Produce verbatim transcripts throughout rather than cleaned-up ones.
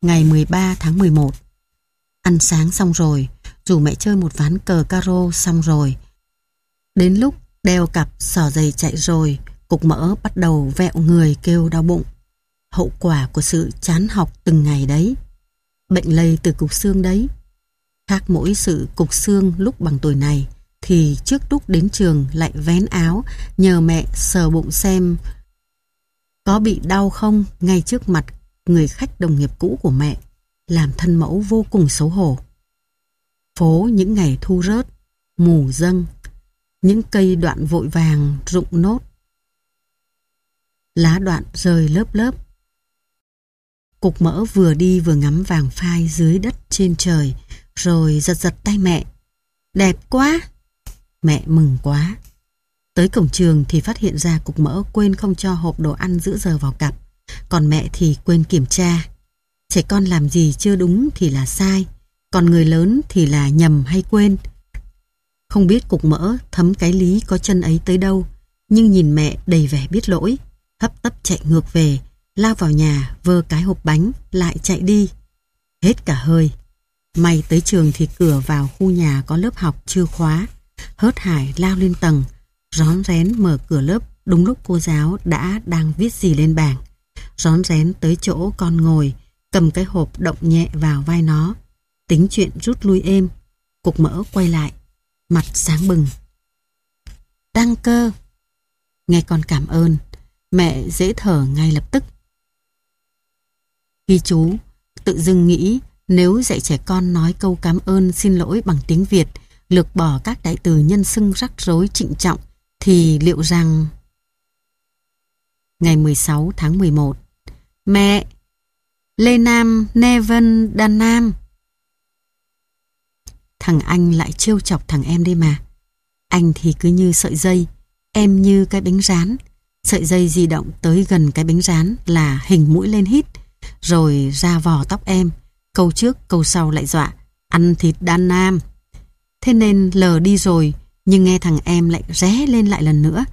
Ngày mười ba tháng mười một. Ăn sáng xong rồi, rủ mẹ chơi một ván cờ caro xong rồi. Đến lúc đeo cặp xỏ giày chạy rồi, cục mỡ bắt đầu vẹo người kêu đau bụng. Hậu quả của sự chán học từng ngày đấy. Bệnh lây từ cục xương đấy. Khác mỗi sự cục xương lúc bằng tuổi này, thì trước lúc đến trường lại vén áo nhờ mẹ sờ bụng xem có bị đau không ngay trước mặt người khách đồng nghiệp cũ của mẹ, làm thân mẫu vô cùng xấu hổ. Phố những ngày thu rớt, mù dâng, những cây đoạn vội vàng rụng nốt, lá đoạn rơi lớp lớp. Cục mỡ vừa đi vừa ngắm vàng phai dưới đất trên trời, rồi giật giật tay mẹ. Đẹp quá! Mẹ mừng quá. Tới cổng trường thì phát hiện ra cục mỡ quên không cho hộp đồ ăn giữa giờ vào cặp, còn mẹ thì quên kiểm tra. Trẻ con làm gì chưa đúng thì là sai, còn người lớn thì là nhầm hay quên. Không biết cục mỡ thấm cái lý có chân ấy tới đâu, nhưng nhìn mẹ đầy vẻ biết lỗi, hấp tấp chạy ngược về, lao vào nhà vơ cái hộp bánh lại chạy đi. Hết cả hơi. May tới trường thì cửa vào khu nhà có lớp học chưa khóa. Hớt hải lao lên tầng, rón rén mở cửa lớp đúng lúc cô giáo đã đang viết gì lên bảng. Rón rén tới chỗ con ngồi, cầm cái hộp động nhẹ vào vai nó. Tính chuyện rút lui êm. Cục mỡ quay lại, mặt sáng bừng. Đăng cơ. Nghe con cảm ơn, mẹ dễ thở ngay lập tức. Ghi chú, tự dưng nghĩ nếu dạy trẻ con nói câu cảm ơn xin lỗi bằng tiếng Việt, lược bỏ các đại từ nhân xưng rắc rối trịnh trọng, thì liệu rằng... Ngày mười sáu tháng mười một. Mẹ! Lê Nam, Neven, Đan Nam. Thằng anh lại trêu chọc thằng em đây mà. Anh thì cứ như sợi dây, em như cái bánh rán. Sợi dây di động tới gần cái bánh rán là hình mũi lên hít, rồi ra vò tóc em. Câu trước câu sau lại dọa ăn thịt Đan Nam. Thế nên lờ đi rồi, nhưng nghe thằng em lại ré lên lại lần nữa.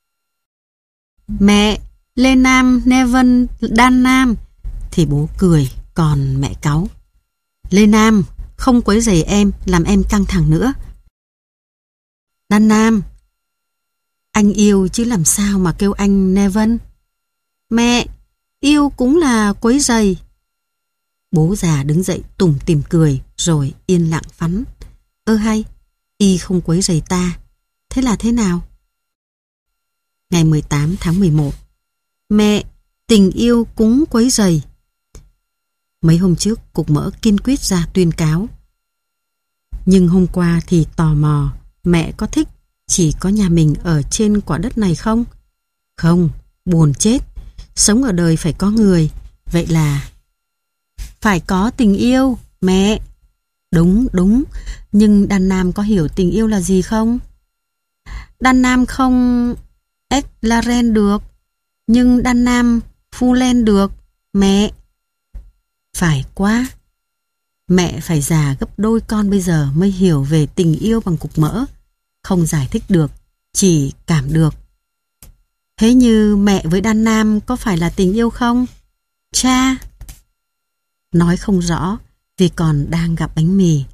Mẹ! Lê Nam, Neven, Đan Nam. Thì bố cười, còn mẹ cáu. Lê Nam, không quấy rầy em, làm em căng thẳng nữa. Đan Nam. Anh yêu chứ làm sao mà kêu anh Neven. Mẹ, yêu cũng là quấy rầy. Bố già đứng dậy tủm tỉm cười, rồi yên lặng phắn. Ơ hay, y không quấy rầy ta. Thế là thế nào? Ngày mười tám tháng mười một. Mẹ, tình yêu cũng quấy rầy. Mấy hôm trước cục mỡ kiên quyết ra tuyên cáo. Nhưng hôm qua thì tò mò, mẹ có thích chỉ có nhà mình ở trên quả đất này không? Không, buồn chết. Sống ở đời phải có người. Vậy là phải có tình yêu, mẹ. Đúng, đúng. Nhưng Đan Nam có hiểu tình yêu là gì không? Đan Nam không Eclaren được, nhưng Đan Nam Fulen được, mẹ. Phải quá. Mẹ phải già gấp đôi con bây giờ mới hiểu về tình yêu bằng cục mỡ. Không giải thích được, chỉ cảm được. Thế như mẹ với Đan Nam có phải là tình yêu không? Cha. Nói không rõ vì còn đang gặp bánh mì.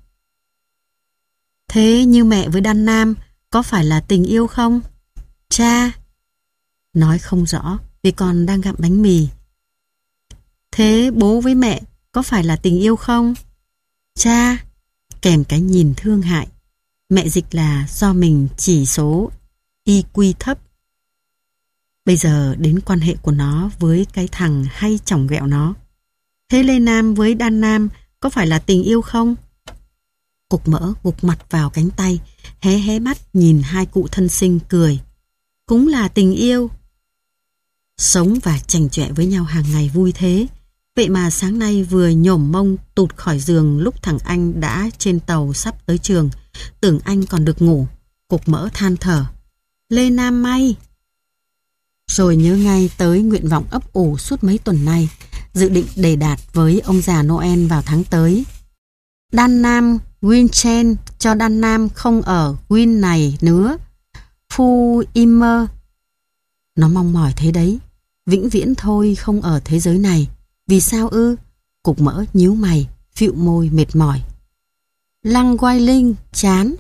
Thế như mẹ với Đan Nam có phải là tình yêu không? Cha. Nói không rõ vì còn đang gặm bánh mì. Thế bố với mẹ có phải là tình yêu không? Cha. Kèm cái nhìn thương hại. Mẹ dịch là do mình chỉ số i quy thấp. Bây giờ đến quan hệ của nó với cái thằng hay chỏng ghẹo nó. Thế Lê Nam với Đan Nam có phải là tình yêu không? Cục mỡ gục mặt vào cánh tay, hé hé mắt nhìn hai cụ thân sinh cười. Cũng là tình yêu. Sống và chành chọe với nhau hàng ngày vui thế. Vậy mà sáng nay vừa nhổm mông tụt khỏi giường lúc thằng anh đã trên tàu sắp tới trường. Tưởng anh còn được ngủ. Cục mỡ than thở. Lê Nam may. Rồi nhớ ngay tới nguyện vọng ấp ủ suốt mấy tuần nay, dự định đề đạt với ông già Noel vào tháng tới. Đan Nam Winchen cho Đan Nam không ở Win này nữa. Phu Immer. Nó mong mỏi thế đấy. Vĩnh viễn thôi không ở thế giới này. Vì sao ư? Cục Mỡ nhíu mày, phịu môi mệt mỏi. Lăng Quay Linh chán.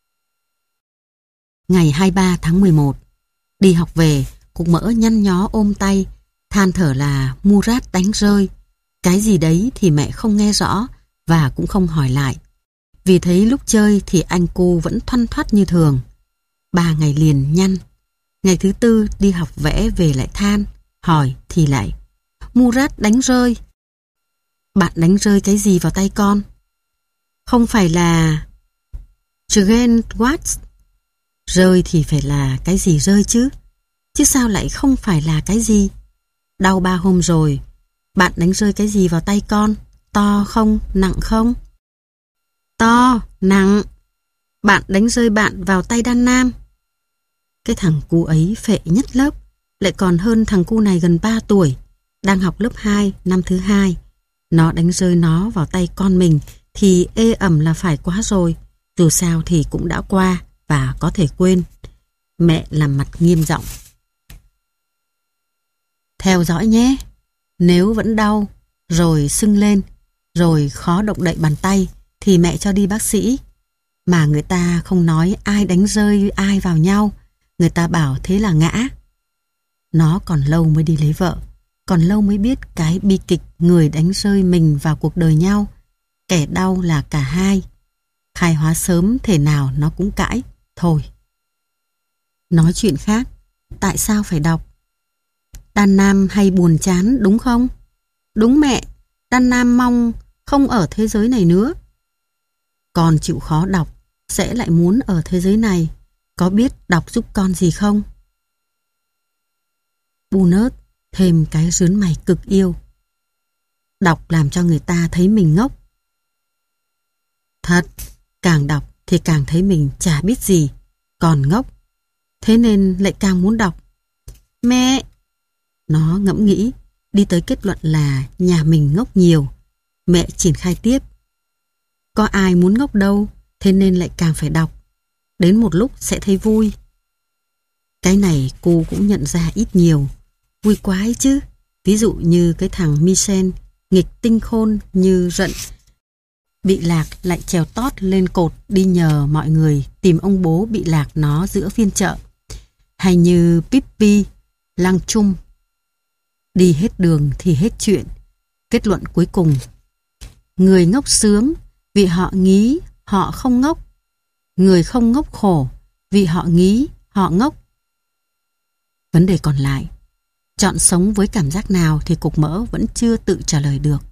Ngày hai mươi ba tháng mười một, đi học về, Cục Mỡ nhăn nhó ôm tay, than thở là Murat đánh rơi. Cái gì đấy thì mẹ không nghe rõ và cũng không hỏi lại. Vì thấy lúc chơi thì anh cu vẫn thoăn thoắt như thường. Ba ngày liền nhăn. Ngày thứ tư đi học vẽ về lại than, hỏi thì lại Murat đánh rơi. Bạn đánh rơi cái gì vào tay con? Không phải là Trent Watts. Rơi thì phải là cái gì rơi chứ? Chứ sao lại không phải là cái gì? Đau ba hôm rồi. Bạn đánh rơi cái gì vào tay con? To không? Nặng không? To, nặng. Bạn đánh rơi bạn vào tay Đan Nam. Cái thằng cu ấy phệ nhất lớp, lại còn hơn thằng cu này gần ba tuổi, đang học lớp hai, năm thứ hai. Nó đánh rơi nó vào tay con mình thì ê ẩm là phải quá rồi. Dù sao thì cũng đã qua và có thể quên. Mẹ làm mặt nghiêm giọng. Theo dõi nhé. Nếu vẫn đau, rồi sưng lên, rồi khó động đậy bàn tay thì mẹ cho đi bác sĩ. Mà người ta không nói ai đánh rơi ai vào nhau. Người ta bảo thế là ngã. Nó còn lâu mới đi lấy vợ. Còn lâu mới biết cái bi kịch người đánh rơi mình vào cuộc đời nhau. Kẻ đau là cả hai. Khai hóa sớm thể nào nó cũng cãi. Thôi. Nói chuyện khác. Tại sao phải đọc? Đan Nam hay buồn chán đúng không? Đúng mẹ. Đan Nam mong không ở thế giới này nữa. Con chịu khó đọc, sẽ lại muốn ở thế giới này. Có biết đọc giúp con gì không? Bunớt thêm cái rướn mày cực yêu. Đọc làm cho người ta thấy mình ngốc. Thật, càng đọc thì càng thấy mình chả biết gì, còn ngốc. Thế nên lại càng muốn đọc. Mẹ! Nó ngẫm nghĩ, đi tới kết luận là nhà mình ngốc nhiều. Mẹ triển khai tiếp. Có ai muốn ngốc đâu, thế nên lại càng phải đọc. Đến một lúc sẽ thấy vui. Cái này cô cũng nhận ra ít nhiều. Vui quá ấy chứ. Ví dụ như cái thằng Michel, nghịch tinh khôn như rận, bị lạc lại trèo tót lên cột đi nhờ mọi người tìm ông bố bị lạc nó giữa phiên chợ. Hay như Pippi, Lăng Chung. Đi hết đường thì hết chuyện. Kết luận cuối cùng. Người ngốc sướng vì họ nghĩ họ không ngốc. Người không ngốc khổ vì họ nghĩ họ ngốc. Vấn đề còn lại, chọn sống với cảm giác nào thì Cục Mỡ vẫn chưa tự trả lời được.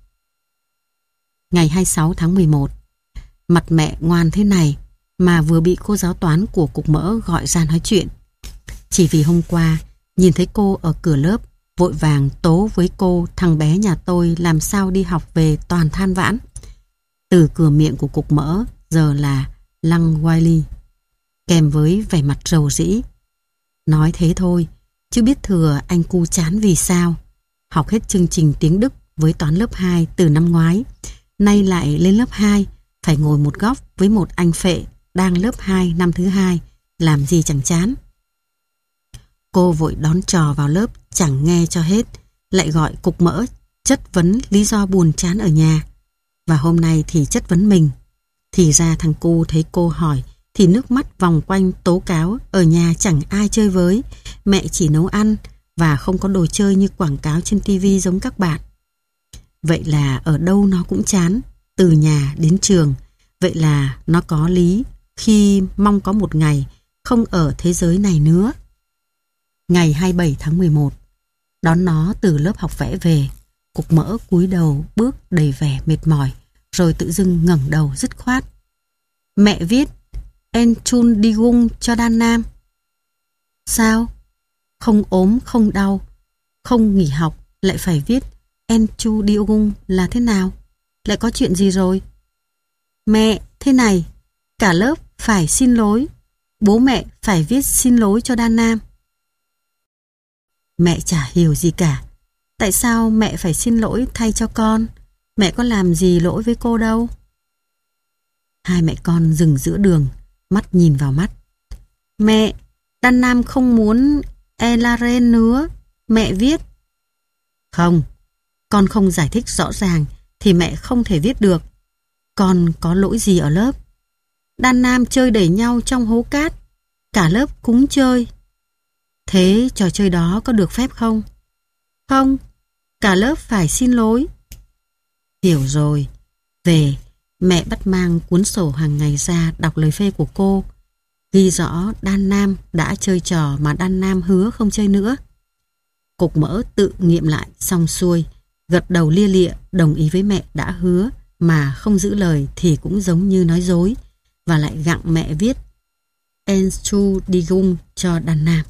Ngày hai mươi sáu tháng mười một, mặt mẹ ngoan thế này mà vừa bị cô giáo toán của Cục Mỡ gọi ra nói chuyện. Chỉ vì hôm qua nhìn thấy cô ở cửa lớp, vội vàng tố với cô thằng bé nhà tôi làm sao đi học về toàn than vãn. Từ cửa miệng của Cục Mỡ giờ là Lăng Wiley, kèm với vẻ mặt rầu rĩ. Nói thế thôi, chứ biết thừa anh cu chán vì sao. Học hết chương trình tiếng Đức với toán lớp hai từ năm ngoái, nay lại lên lớp hai, phải ngồi một góc với một anh phệ đang lớp hai năm thứ hai, làm gì chẳng chán. Cô vội đón trò vào lớp, chẳng nghe cho hết, lại gọi Cục Mỡ chất vấn lý do buồn chán ở nhà. Và hôm nay thì chất vấn mình. Thì ra thằng cu thấy cô hỏi thì nước mắt vòng quanh tố cáo ở nhà chẳng ai chơi với, mẹ chỉ nấu ăn và không có đồ chơi như quảng cáo trên tivi giống các bạn. Vậy là ở đâu nó cũng chán, từ nhà đến trường. Vậy là nó có lý khi mong có một ngày không ở thế giới này nữa. Ngày hai mươi bảy tháng mười một, đón nó từ lớp học vẽ về, Cục Mỡ cúi đầu bước đầy vẻ mệt mỏi, rồi tự dưng ngẩng đầu dứt khoát. Mẹ viết Entschuldigung cho Đan Nam. Sao? Không ốm, không đau, không nghỉ học, lại phải viết Entschuldigung là thế nào? Lại có chuyện gì rồi? Mẹ, thế này, cả lớp phải xin lỗi, bố mẹ phải viết xin lỗi cho Đan Nam. Mẹ chả hiểu gì cả. Tại sao mẹ phải xin lỗi thay cho con? Mẹ có làm gì lỗi với cô đâu. Hai mẹ con dừng giữa đường, mắt nhìn vào mắt. Mẹ, Đan Nam không muốn Elaren nữa. Mẹ viết. Không, con không giải thích rõ ràng thì mẹ không thể viết được. Con có lỗi gì ở lớp? Đàn nam chơi đẩy nhau trong hố cát, cả lớp cúng chơi. Thế trò chơi đó có được phép không? Không, cả lớp phải xin lỗi. Hiểu rồi. Về, mẹ bắt mang cuốn sổ hàng ngày ra đọc lời phê của cô, ghi rõ đàn nam đã chơi trò mà đàn nam hứa không chơi nữa. Cục Mỡ tự nghiệm lại xong xuôi, gật đầu lia lịa đồng ý với mẹ đã hứa, mà không giữ lời thì cũng giống như nói dối, và lại gặng mẹ viết Entschuldigung cho đàn nam.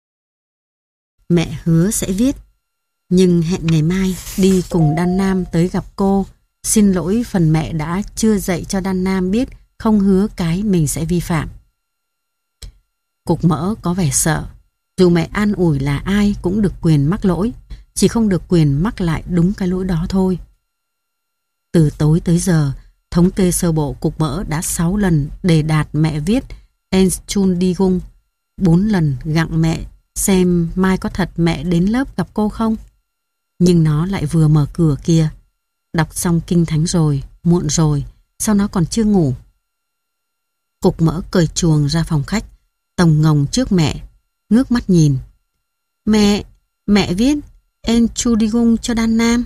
Mẹ hứa sẽ viết, nhưng hẹn ngày mai đi cùng đàn nam tới gặp cô, xin lỗi phần mẹ đã chưa dạy cho đàn nam biết không hứa cái mình sẽ vi phạm. Cục Mỡ có vẻ sợ, dù mẹ an ủi là ai cũng được quyền mắc lỗi, chỉ không được quyền mắc lại đúng cái lỗi đó thôi. Từ tối tới giờ, thống kê sơ bộ Cục Mỡ đã sáu lần đề đạt mẹ viết Entschuldigung, bốn lần gặng mẹ xem mai có thật mẹ đến lớp gặp cô không. Nhưng nó lại vừa mở cửa kia. Đọc xong kinh thánh rồi, muộn rồi, sao nó còn chưa ngủ? Cục Mỡ cởi chuồng ra phòng khách, tồng ngồng trước mẹ, ngước mắt nhìn. Mẹ, mẹ viết Entschuldigung cho đàn nam.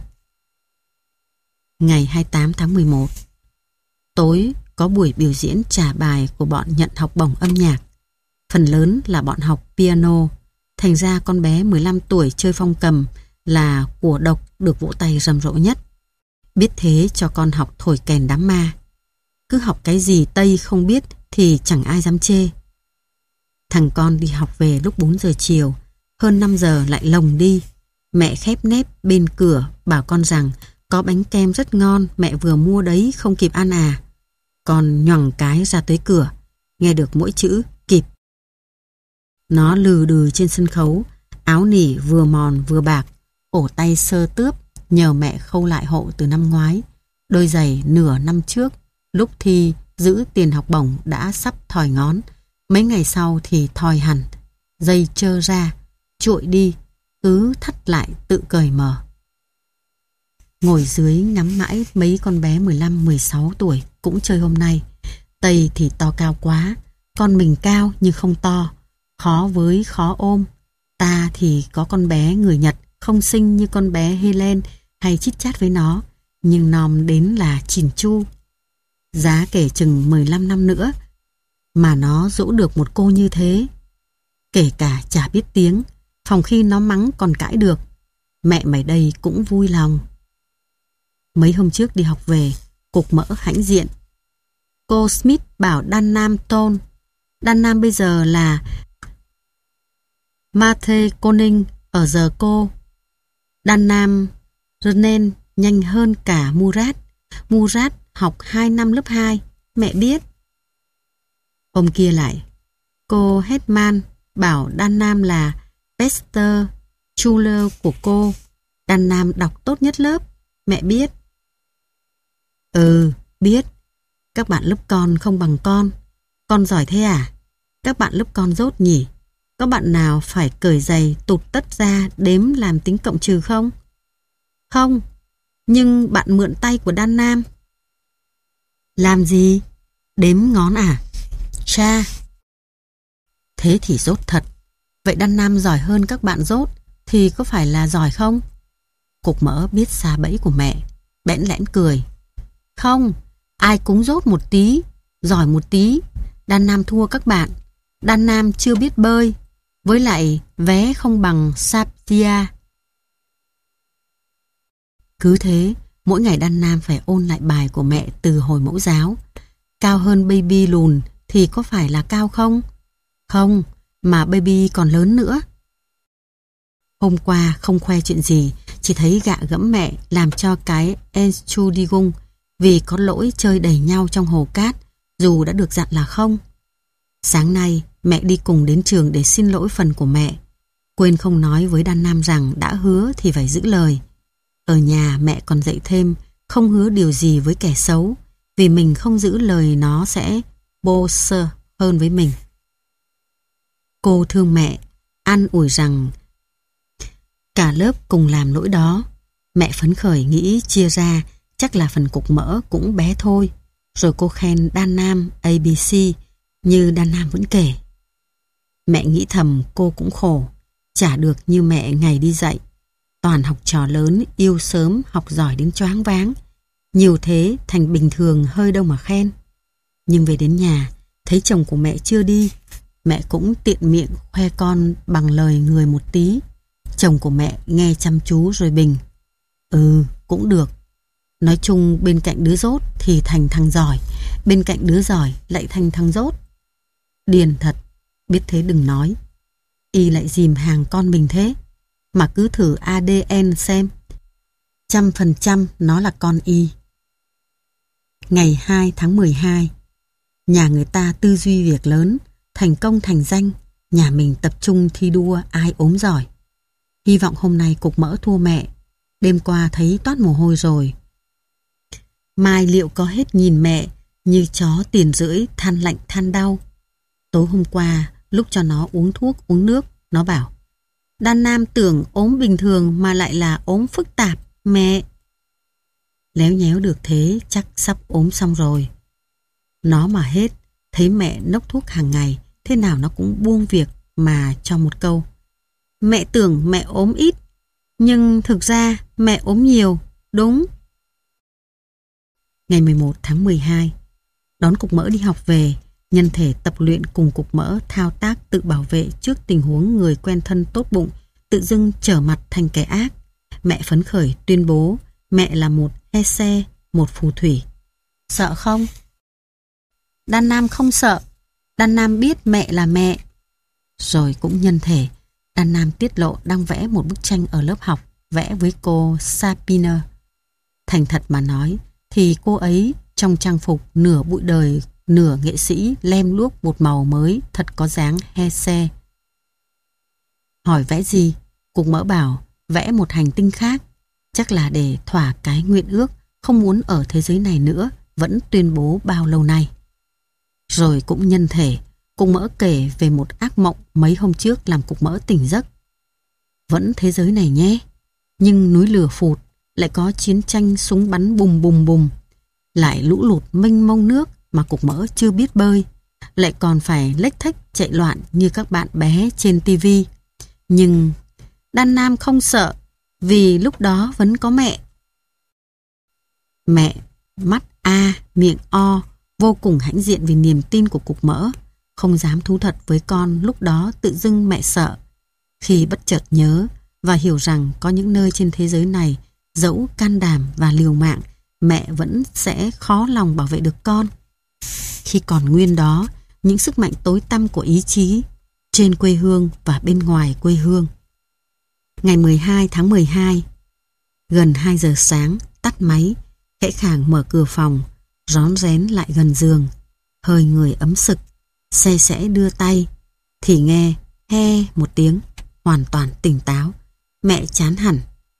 Ngày hai mươi tám tháng mười một, tối có buổi biểu diễn trả bài của bọn nhận học bổng âm nhạc. Phần lớn là bọn học piano, thành ra con bé mười lăm tuổi chơi phong cầm là của độc được vỗ tay rầm rộ nhất. Biết thế cho con học thổi kèn đám ma. Cứ học cái gì Tây không biết thì chẳng ai dám chê. Thằng con đi học về lúc bốn giờ chiều, hơn năm giờ lại lồng đi. Mẹ khép nép bên cửa bảo con rằng có bánh kem rất ngon mẹ vừa mua đấy không kịp ăn à. Con nhoằng cái ra tới cửa, nghe được mỗi chữ kịp. Nó lừ đừ trên sân khấu, áo nỉ vừa mòn vừa bạc, cổ tay sơ tướp nhờ mẹ khâu lại hộ từ năm ngoái. Đôi giày nửa năm trước, lúc thi giữ tiền học bổng đã sắp thòi ngón, mấy ngày sau thì thòi hẳn, dây trơ ra, trụi đi, cứ thắt lại tự cởi mở. Ngồi dưới ngắm mãi mấy con bé mười lăm mười sáu tuổi cũng chơi hôm nay. Tây thì to cao quá, con mình cao nhưng không to, khó với khó ôm. Ta thì có con bé người Nhật không xinh như con bé Helen hay chít chát với nó, nhưng nom đến là chỉn chu. Giá kể chừng mười lăm năm nữa mà nó dỗ được một cô như thế. Kể cả chả biết tiếng, phòng khi nó mắng còn cãi được, mẹ mày đây cũng vui lòng. Mấy hôm trước đi học về, Cục Mỡ hãnh diện. Cô Smith bảo đàn nam tôn. Đàn nam bây giờ là Mathe Koning ở giờ cô. Đàn nam Renan nhanh hơn cả Murat. Murat học hai năm lớp hai, mẹ biết. Hôm kia lại, cô Hetman bảo đàn nam là Pester Schuler của cô. Đàn nam đọc tốt nhất lớp, mẹ biết. Ừ, biết. Các bạn lớp con không bằng con. Con giỏi thế à? Các bạn lớp con dốt nhỉ? Có bạn nào phải cởi giày tụt tất ra đếm làm tính cộng trừ không? Không, nhưng bạn mượn tay của đàn nam. Làm gì? Đếm ngón à? Cha. Thế thì dốt thật. Vậy đàn nam giỏi hơn các bạn dốt thì có phải là giỏi không? Cục Mỡ biết xa bẫy của mẹ, bẽn lẽn cười. Không, ai cũng dốt một tí, giỏi một tí. Đàn nam thua các bạn. Đàn nam chưa biết bơi, với lại vé không bằng Saptia. Cứ thế, mỗi ngày đàn nam phải ôn lại bài của mẹ từ hồi mẫu giáo. Cao hơn baby lùn thì có phải là cao không? Không, mà baby còn lớn nữa. Hôm qua không khoe chuyện gì, chỉ thấy gạ gẫm mẹ làm cho cái Entschuldigung vì có lỗi chơi đẩy nhau trong hồ cát, dù đã được dặn là không. Sáng nay, mẹ đi cùng đến trường để xin lỗi phần của mẹ. Quên không nói với đàn nam rằng đã hứa thì phải giữ lời. Ở nhà mẹ còn dạy thêm không hứa điều gì với kẻ xấu, vì mình không giữ lời nó sẽ bô sơ hơn với mình. Cô thương mẹ, an ủi rằng cả lớp cùng làm lỗi đó. Mẹ phấn khởi nghĩ chia ra, chắc là phần cục mỡ cũng bé thôi. Rồi cô khen Đan Nam a bê xê như Đan Nam vẫn kể. Mẹ nghĩ thầm cô cũng khổ, chả được như mẹ ngày đi dạy. Toàn học trò lớn, yêu sớm, học giỏi đến choáng váng. Nhiều thế thành bình thường hơi đâu mà khen. Nhưng về đến nhà, thấy chồng của mẹ chưa đi, mẹ cũng tiện miệng khoe con bằng lời người một tí. Chồng của mẹ nghe chăm chú rồi bình. Ừ, cũng được. Nói chung bên cạnh đứa dốt thì thành thằng giỏi, bên cạnh đứa giỏi lại thành thằng dốt. Điền thật, biết thế đừng nói. Y lại dìm hàng con mình thế, mà cứ thử a đê en xem. Trăm phần trăm nó là con Y. Ngày hai tháng mười hai, nhà người ta tư duy việc lớn, thành công thành danh, nhà mình tập trung thi đua ai ốm giỏi. Hy vọng hôm nay cục mỡ thua mẹ, đêm qua thấy toát mồ hôi rồi. Mai liệu có hết nhìn mẹ như chó tiền rưỡi than lạnh than đau. Tối hôm qua, lúc cho nó uống thuốc uống nước, nó bảo Đan Nam tưởng ốm bình thường mà lại là ốm phức tạp, mẹ. Léo nhéo được thế chắc sắp ốm xong rồi. Nó mà hết, thấy mẹ nốc thuốc hàng ngày, thế nào nó cũng buông việc mà cho một câu. Mẹ tưởng mẹ ốm ít, nhưng thực ra mẹ ốm nhiều, đúng. Ngày mười một tháng mười hai, đón cục mỡ đi học về, nhân thể tập luyện cùng cục mỡ thao tác tự bảo vệ trước tình huống người quen thân tốt bụng tự dưng trở mặt thành kẻ ác. Mẹ phấn khởi tuyên bố mẹ là một he xe, một phù thủy. Sợ không? Đan Nam không sợ. Đan Nam biết mẹ là mẹ. Rồi cũng nhân thể, Đan Nam tiết lộ đang vẽ một bức tranh ở lớp học, vẽ với cô Sapiner. Thành thật mà nói, thì cô ấy trong trang phục nửa bụi đời, nửa nghệ sĩ lem luốc một màu mới thật có dáng he xe. Hỏi vẽ gì? Cục mỡ bảo vẽ một hành tinh khác. Chắc là để thỏa cái nguyện ước không muốn ở thế giới này nữa vẫn tuyên bố bao lâu nay. Rồi cũng nhân thể, cục mỡ kể về một ác mộng mấy hôm trước làm cục mỡ tỉnh giấc. Vẫn thế giới này nhé, nhưng núi lửa phụt, lại có chiến tranh súng bắn bùng bùng bùng, lại lũ lụt mênh mông nước mà cục mỡ chưa biết bơi, lại còn phải lếch thếch chạy loạn như các bạn bé trên tivi. Nhưng Đan Nam không sợ, vì lúc đó vẫn có mẹ. Mẹ, mắt A, miệng O, vô cùng hãnh diện vì niềm tin của cục mỡ, không dám thú thật với con lúc đó tự dưng mẹ sợ. Khi bất chợt nhớ và hiểu rằng có những nơi trên thế giới này dẫu can đảm và liều mạng, mẹ vẫn sẽ khó lòng bảo vệ được con. Khi còn nguyên đó, những sức mạnh tối tăm của ý chí trên quê hương và bên ngoài quê hương. Ngày mười hai tháng mười hai, gần hai giờ sáng, tắt máy, khẽ khàng mở cửa phòng, rón rén lại gần giường, hơi người ấm sực, se sẽ đưa tay, thì nghe he một tiếng, hoàn toàn tỉnh táo. Mẹ chán hẳn.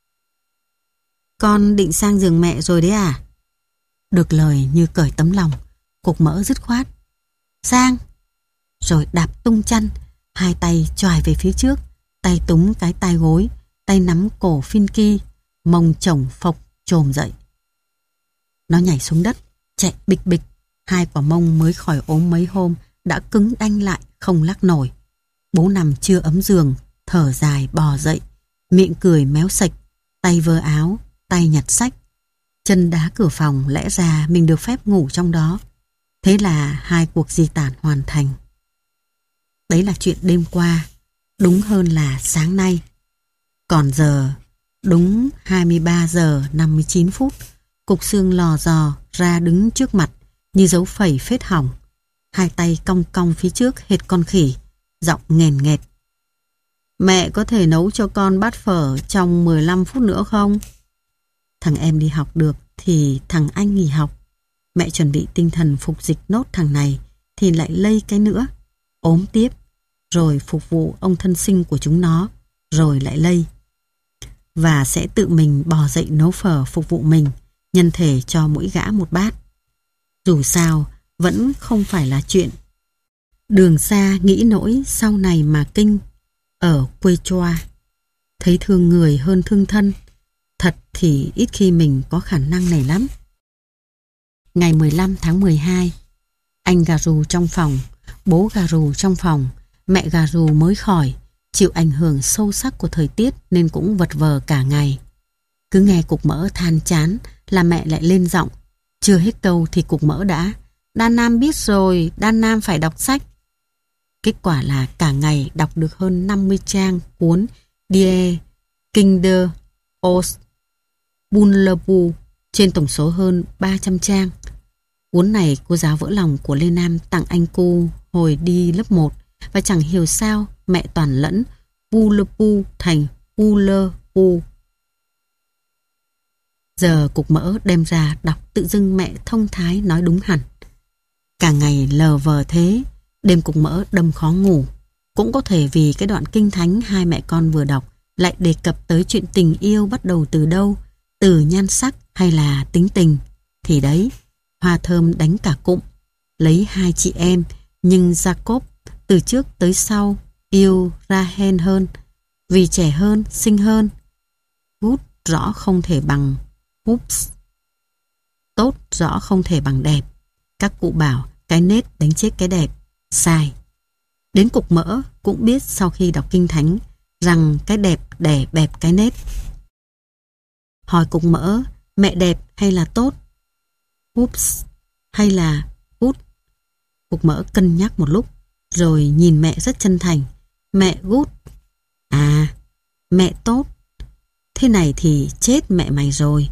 Con định sang giường mẹ rồi đấy à? Được lời như cởi tấm lòng, cục mỡ dứt khoát. Sang. Rồi đạp tung chăn, hai tay choài về phía trước, tay túng cái tai gối, tay nắm cổ Finky, mông chồng phộc chồm dậy. Nó nhảy xuống đất, chạy bịch bịch, hai quả mông mới khỏi ốm mấy hôm đã cứng đanh lại không lắc nổi. Bố nằm chưa ấm giường, thở dài bò dậy, miệng cười méo sạch, tay vơ áo, tay nhặt sách. Chân đá cửa phòng, lẽ ra mình được phép ngủ trong đó. Thế là hai cuộc di tản hoàn thành. Đấy là chuyện đêm qua, đúng hơn là sáng nay. Còn giờ, đúng hai mươi ba giờ năm mươi chín phút, cục xương lò dò ra đứng trước mặt như dấu phẩy phết hỏng. Hai tay cong cong phía trước hệt con khỉ, giọng nghèn nghẹt. Mẹ có thể nấu cho con bát phở trong mười lăm phút nữa không? Thằng em đi học được thì thằng anh nghỉ học. Mẹ chuẩn bị tinh thần phục dịch nốt thằng này thì lại lây cái nữa. Ốm tiếp, rồi phục vụ ông thân sinh của chúng nó, rồi lại lây. Và sẽ tự mình bò dậy nấu phở phục vụ mình, nhân thể cho mỗi gã một bát. Dù sao, vẫn không phải là chuyện. Đường xa nghĩ nỗi sau này mà kinh. Ở quê choa, thấy thương người hơn thương thân, Thật thì ít khi mình có khả năng này lắm. Ngày mười lăm tháng mười hai, anh gà rù trong phòng, bố gà rù trong phòng, mẹ gà rù mới khỏi, chịu ảnh hưởng sâu sắc của thời tiết nên cũng vật vờ cả ngày. Cứ nghe cục mỡ than chán là mẹ lại lên giọng. Chưa hết câu thì cục mỡ đã: Đan Nam biết rồi, Đan Nam phải đọc sách. Kết quả là cả ngày đọc được hơn năm mươi trang cuốn Die Kinder aus Bunlebu trên tổng số hơn ba trăm trang. Cuốn này cô giáo vỡ lòng của Lê Nam tặng anh cô hồi đi lớp một, và chẳng hiểu sao mẹ toàn lẫn Bunlebu thành Bulebu. Giờ cục mỡ đem ra đọc tự dưng mẹ thông thái nói đúng hẳn. Cả ngày lờ vờ thế, đêm cục mỡ đâm khó ngủ. Cũng có thể vì cái đoạn kinh thánh hai mẹ con vừa đọc lại đề cập tới chuyện tình yêu bắt đầu từ đâu, từ nhan sắc hay là tính tình. Thì đấy, Hoa Thơm đánh cả cụm, lấy hai chị em, nhưng Jacob từ trước tới sau yêu Rahel hơn, vì trẻ hơn, xinh hơn. Good rõ không thể bằng Oops. Tốt rõ không thể bằng đẹp. Các cụ bảo cái nết đánh chết cái đẹp. Sai. Đến cục mỡ cũng biết sau khi đọc kinh thánh rằng cái đẹp đẻ bẹp cái nết. Hỏi cục mỡ, mẹ đẹp hay là tốt? Oops hay là good? Cục mỡ cân nhắc một lúc rồi nhìn mẹ rất chân thành. Mẹ good. À, mẹ tốt. Thế này thì chết mẹ mày rồi.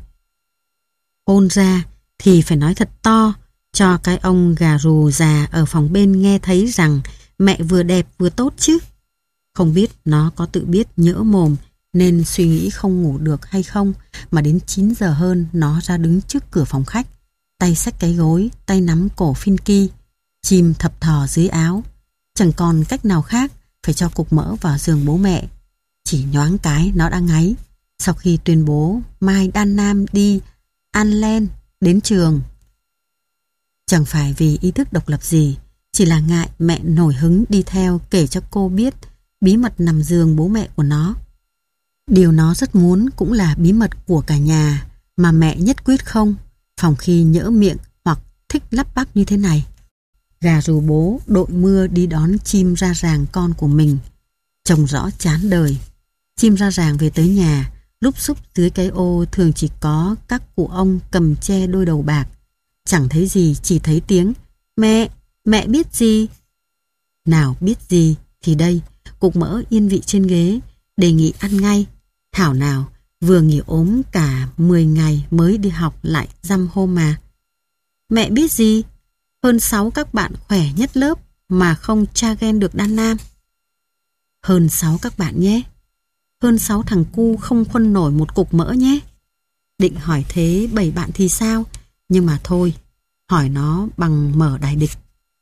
Ôn ra thì phải nói thật to cho cái ông gà rù già ở phòng bên nghe thấy rằng mẹ vừa đẹp vừa tốt chứ. Không biết nó có tự biết nhỡ mồm nên suy nghĩ không ngủ được hay không, mà đến chín giờ hơn nó ra đứng trước cửa phòng khách, tay xách cái gối, tay nắm cổ Finky, chim thập thò dưới áo. Chẳng còn cách nào khác phải cho cục mỡ vào giường bố mẹ. Chỉ nhoáng cái nó đã ngáy sau khi tuyên bố mai Đan Nam đi An đến trường. Chẳng phải vì ý thức độc lập gì, chỉ là ngại mẹ nổi hứng đi theo kể cho cô biết bí mật nằm giường bố mẹ của nó. Điều nó rất muốn cũng là bí mật của cả nhà, mà mẹ nhất quyết không, phòng khi nhỡ miệng hoặc thích lắp bắp như thế này. Gà rù bố đội mưa đi đón chim ra ràng con của mình. Trông rõ chán đời. Chim ra ràng về tới nhà, lúc xúc dưới cái ô thường chỉ có các cụ ông cầm che đôi đầu bạc. Chẳng thấy gì, chỉ thấy tiếng mẹ, mẹ biết gì? Nào biết gì thì đây, cục mỡ yên vị trên ghế, đề nghị ăn ngay. Thảo nào, vừa nghỉ ốm cả mười ngày mới đi học lại dăm hôm mà. Mẹ biết gì? Hơn sáu các bạn khỏe nhất lớp mà không tra ghen được Đan Nam. Hơn sáu các bạn nhé. Hơn sáu thằng cu không khuân nổi một cục mỡ nhé. Định hỏi thế bảy bạn thì sao? Nhưng mà thôi, hỏi nó bằng mở đài địch.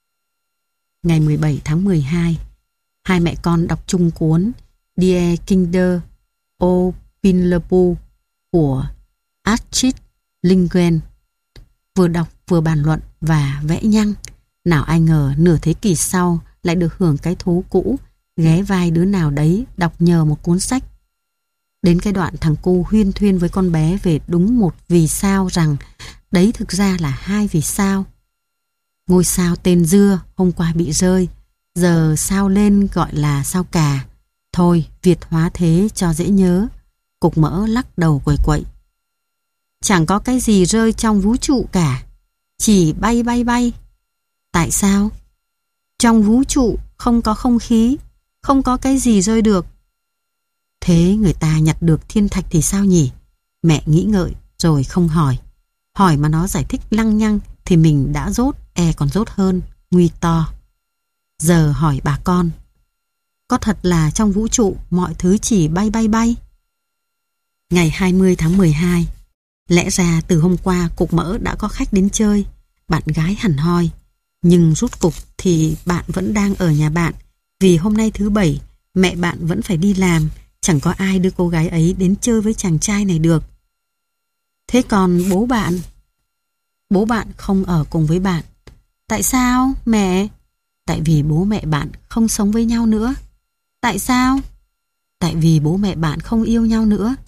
Ngày mười bảy tháng mười hai, hai mẹ con đọc chung cuốn Die Kinder aus Bunlebu của Astrid Lindgren. Vừa đọc vừa bàn luận và vẽ nhăng. Nào ai ngờ nửa thế kỷ sau lại được hưởng cái thú cũ, ghé vai đứa nào đấy đọc nhờ một cuốn sách. Đến cái đoạn thằng cu huyên thuyên với con bé về đúng một vì sao rằng đấy thực ra là hai vì sao. Ngôi sao tên Dưa hôm qua bị rơi, giờ sao lên gọi là sao Cà. Thôi Việt hóa thế cho dễ nhớ. Cục mỡ lắc đầu quẩy quậy. Chẳng có cái gì rơi trong vũ trụ cả, chỉ bay bay bay. Tại sao? Trong vũ trụ không có không khí, không có cái gì rơi được. Thế người ta nhặt được thiên thạch thì sao nhỉ? Mẹ nghĩ ngợi rồi không hỏi. Hỏi mà nó giải thích lăng nhăng thì mình đã dốt, e còn dốt hơn, nguy to. Giờ hỏi bà con, có thật là trong vũ trụ mọi thứ chỉ bay bay bay? Ngày hai mươi tháng mười hai, lẽ ra từ hôm qua cục mỡ đã có khách đến chơi, bạn gái hẳn hoi. Nhưng rút cục thì bạn vẫn đang ở nhà bạn, vì hôm nay thứ bảy, mẹ bạn vẫn phải đi làm, chẳng có ai đưa cô gái ấy đến chơi với chàng trai này được. Thế còn bố bạn? Bố bạn không ở cùng với bạn. Tại sao, mẹ? Tại vì bố mẹ bạn không sống với nhau nữa. Tại sao? Tại vì bố mẹ bạn không yêu nhau nữa.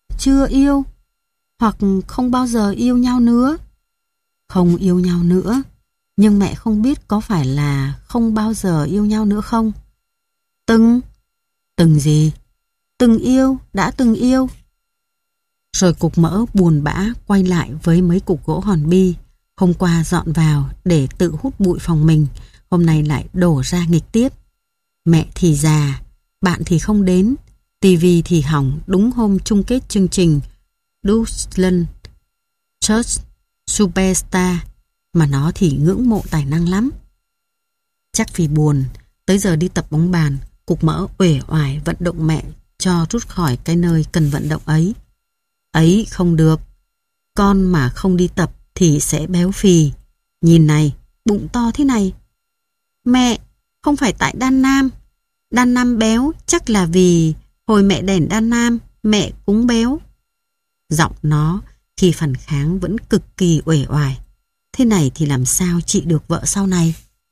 chưa yêu, hoặc không bao giờ yêu nhau nữa. Không yêu nhau nữa, nhưng mẹ không biết có phải là không bao giờ yêu nhau nữa không? Từng, từng gì? Từng yêu, đã từng yêu. Rồi cục mỡ buồn bã quay lại với mấy cục gỗ hòn bi. Hôm qua dọn vào để tự hút bụi phòng mình, hôm nay lại đổ ra nghịch tiếp. Mẹ thì già, bạn thì không đến, tivi thì hỏng đúng hôm chung kết chương trình Deutschland Church Superstar, mà nó thì ngưỡng mộ tài năng lắm. Chắc vì buồn, tới giờ đi tập bóng bàn, cục mỡ uể oải vận động mẹ cho rút khỏi cái nơi cần vận động ấy. Ấy không được, con mà không đi tập thì sẽ béo phì. Nhìn này, bụng to thế này. Mẹ, không phải tại Đan Nam. Đan Nam béo chắc là vì hồi mẹ đẻ Đan Nam, mẹ cũng béo. Giọng nó khi phản kháng vẫn cực kỳ uể oải. Thế này thì làm sao chị được vợ sau này?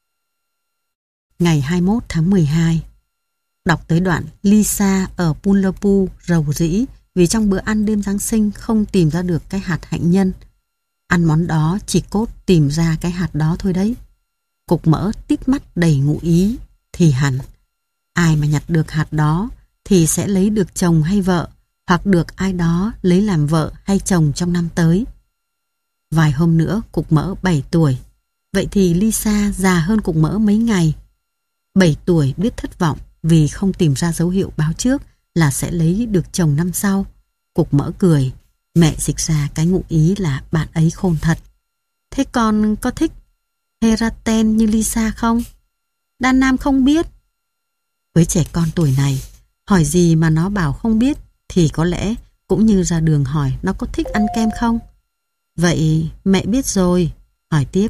Ngày hai mươi mốt tháng mười hai, đọc tới đoạn Lisa ở Punlapu rầu rĩ vì trong bữa ăn đêm Giáng sinh không tìm ra được cái hạt hạnh nhân. Ăn món đó chỉ cốt tìm ra cái hạt đó thôi đấy. Cục mỡ tít mắt đầy ngụ ý. Thì hẳn, ai mà nhặt được hạt đó thì sẽ lấy được chồng hay vợ, hoặc được ai đó lấy làm vợ hay chồng trong năm tới. Vài hôm nữa cục mỡ bảy tuổi. Vậy thì Lisa già hơn cục mỡ mấy ngày. bảy tuổi biết thất vọng vì không tìm ra dấu hiệu báo trước là sẽ lấy được chồng năm sau. Cục mỡ cười. Mẹ dịch ra cái ngụ ý là bạn ấy khôn thật. Thế con có thích Heraten như Lisa không? Đan Nam không biết. Với trẻ con tuổi này, hỏi gì mà nó bảo không biết thì có lẽ cũng như ra đường hỏi nó có thích ăn kem không. Vậy mẹ biết rồi. Hỏi tiếp.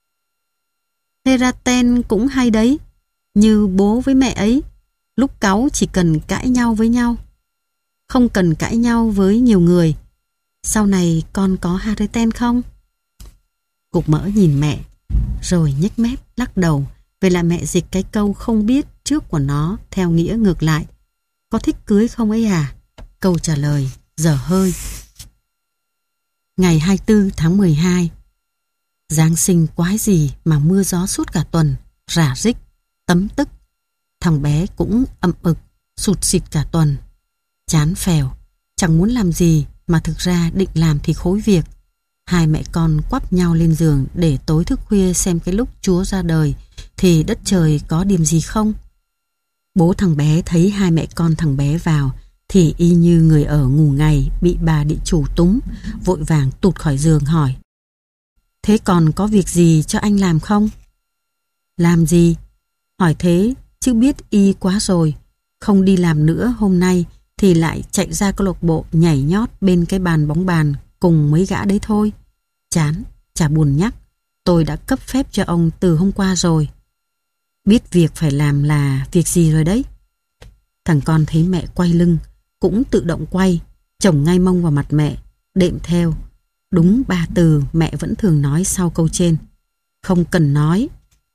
Heraten cũng hay đấy. Như bố với mẹ ấy, lúc cáu chỉ cần cãi nhau với nhau, không cần cãi nhau với nhiều người. Sau này con có Heraten không? Cục mỡ nhìn mẹ, rồi nhếch mép lắc đầu. Vậy là mẹ dịch cái câu không biết trước của nó theo nghĩa ngược lại. Có thích cưới không ấy à? Câu trả lời dở hơi. Ngày hai mươi tư tháng mười hai. Giáng sinh quái gì mà mưa gió suốt cả tuần, rả rích, tấm tức. Thằng bé cũng ậm ực, sụt sịt cả tuần. Chán phèo, chẳng muốn làm gì mà thực ra định làm thì khối việc. Hai mẹ con quắp nhau lên giường để tối thức khuya xem cái lúc Chúa ra đời thì đất trời có điểm gì không. Bố thằng bé thấy hai mẹ con thằng bé vào thì y như người ở ngủ ngày bị bà địa chủ túng, vội vàng tụt khỏi giường hỏi. Thế còn có việc gì cho anh làm không? Làm gì? Hỏi thế chứ biết y quá rồi. Không đi làm nữa hôm nay thì lại chạy ra câu lạc bộ nhảy nhót bên cái bàn bóng bàn cùng mấy gã đấy thôi. Chán, chả buồn nhắc. Tôi đã cấp phép cho ông từ hôm qua rồi. Biết việc phải làm là việc gì rồi đấy. Thằng con thấy mẹ quay lưng, cũng tự động quay, chổng ngay mông vào mặt mẹ, đệm theo. Đúng ba từ mẹ vẫn thường nói sau câu trên. Không cần nói.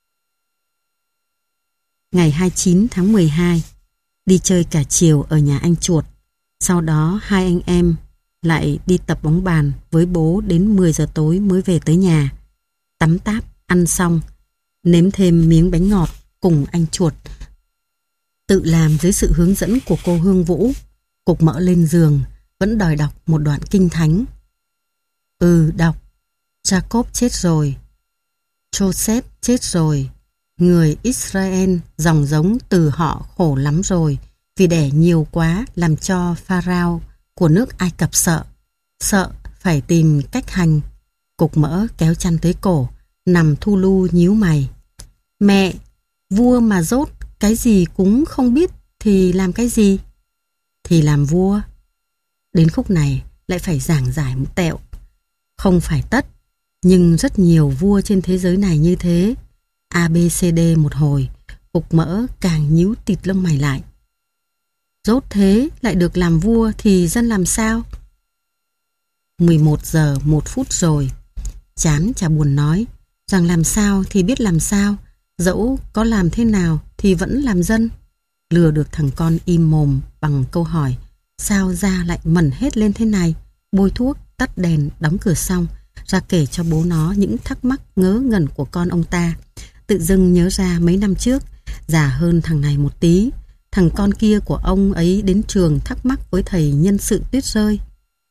Ngày hai mươi chín tháng mười hai, đi chơi cả chiều ở nhà anh Chuột. Sau đó hai anh em lại đi tập bóng bàn với bố đến mười giờ tối mới về tới nhà. Tắm táp, ăn xong, nếm thêm miếng bánh ngọt cùng anh Chuột. Tự làm dưới sự hướng dẫn của cô Hương Vũ. Cục mỡ lên giường, vẫn đòi đọc một đoạn kinh thánh. Ừ, đọc. Jacob chết rồi. Joseph chết rồi. Người Israel dòng giống từ họ khổ lắm rồi, vì đẻ nhiều quá làm cho Pharaoh của nước Ai Cập sợ. Sợ phải tìm cách hành. Cục mỡ kéo chăn tới cổ, nằm thu lu nhíu mày. Mẹ, vua mà dốt, cái gì cũng không biết thì làm cái gì? Thì làm vua. Đến khúc này lại phải giảng giải một tẹo. Không phải tất, nhưng rất nhiều vua trên thế giới này như thế. a bê xê đê một hồi, cục mỡ càng nhíu tịt lông mày lại. Dốt thế lại được làm vua thì dân làm sao? mười một giờ một phút rồi. Chán chả buồn nói, rằng làm sao thì biết làm sao, dẫu có làm thế nào thì vẫn làm dân. Lừa được thằng con im mồm bằng câu hỏi, Sao da lại mẩn hết lên thế này? Bôi thuốc, tắt đèn, đóng cửa xong, ra kể cho bố nó những thắc mắc ngớ ngẩn của con ông ta. Tự dưng nhớ ra mấy năm trước, già hơn thằng này một tí, thằng con kia của ông ấy đến trường thắc mắc với thầy nhân sự tuyết rơi.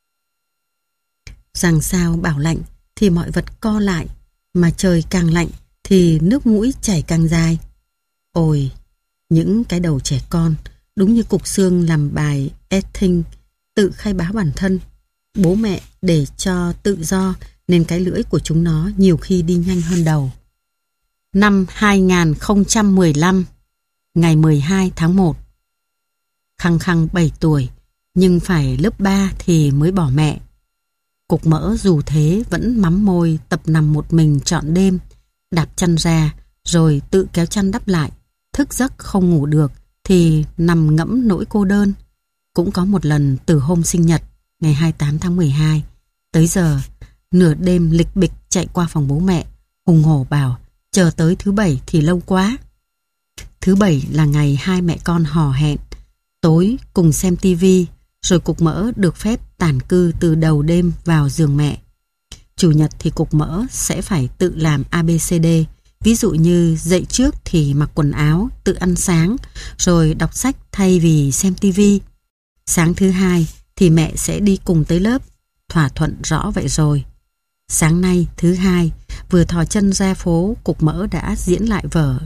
Rằng sao bảo lạnh thì mọi vật co lại, mà trời càng lạnh thì nước mũi chảy càng dài. Ôi, những cái đầu trẻ con, đúng như cục xương làm bài acting, tự khai báo bản thân. Bố mẹ để cho tự do nên cái lưỡi của chúng nó nhiều khi đi nhanh hơn đầu. Năm hai nghìn không trăm mười lăm, ngày mười hai tháng một. Khăng khăng bảy tuổi, nhưng phải lớp ba thì mới bỏ mẹ. Cục mỡ dù thế vẫn mắm môi tập nằm một mình trọn đêm, đạp chăn ra rồi tự kéo chăn đắp lại. Thức giấc không ngủ được thì nằm ngẫm nỗi cô đơn. Cũng có một lần từ hôm sinh nhật, ngày hai mươi tám tháng mười hai, tới giờ, nửa đêm lịch bịch chạy qua phòng bố mẹ, hùng hổ bảo chờ tới thứ bảy thì lâu quá. Thứ bảy là ngày hai mẹ con hò hẹn, tối cùng xem tivi, rồi cục mỡ được phép tản cư từ đầu đêm vào giường mẹ. Chủ nhật thì cục mỡ sẽ phải tự làm a bê xê đê, ví dụ như dậy trước thì mặc quần áo, tự ăn sáng, rồi đọc sách thay vì xem tivi. Sáng thứ hai thì mẹ sẽ đi cùng tới lớp, thỏa thuận rõ vậy rồi. Sáng nay thứ hai, vừa thò chân ra phố, cục mỡ đã diễn lại vở.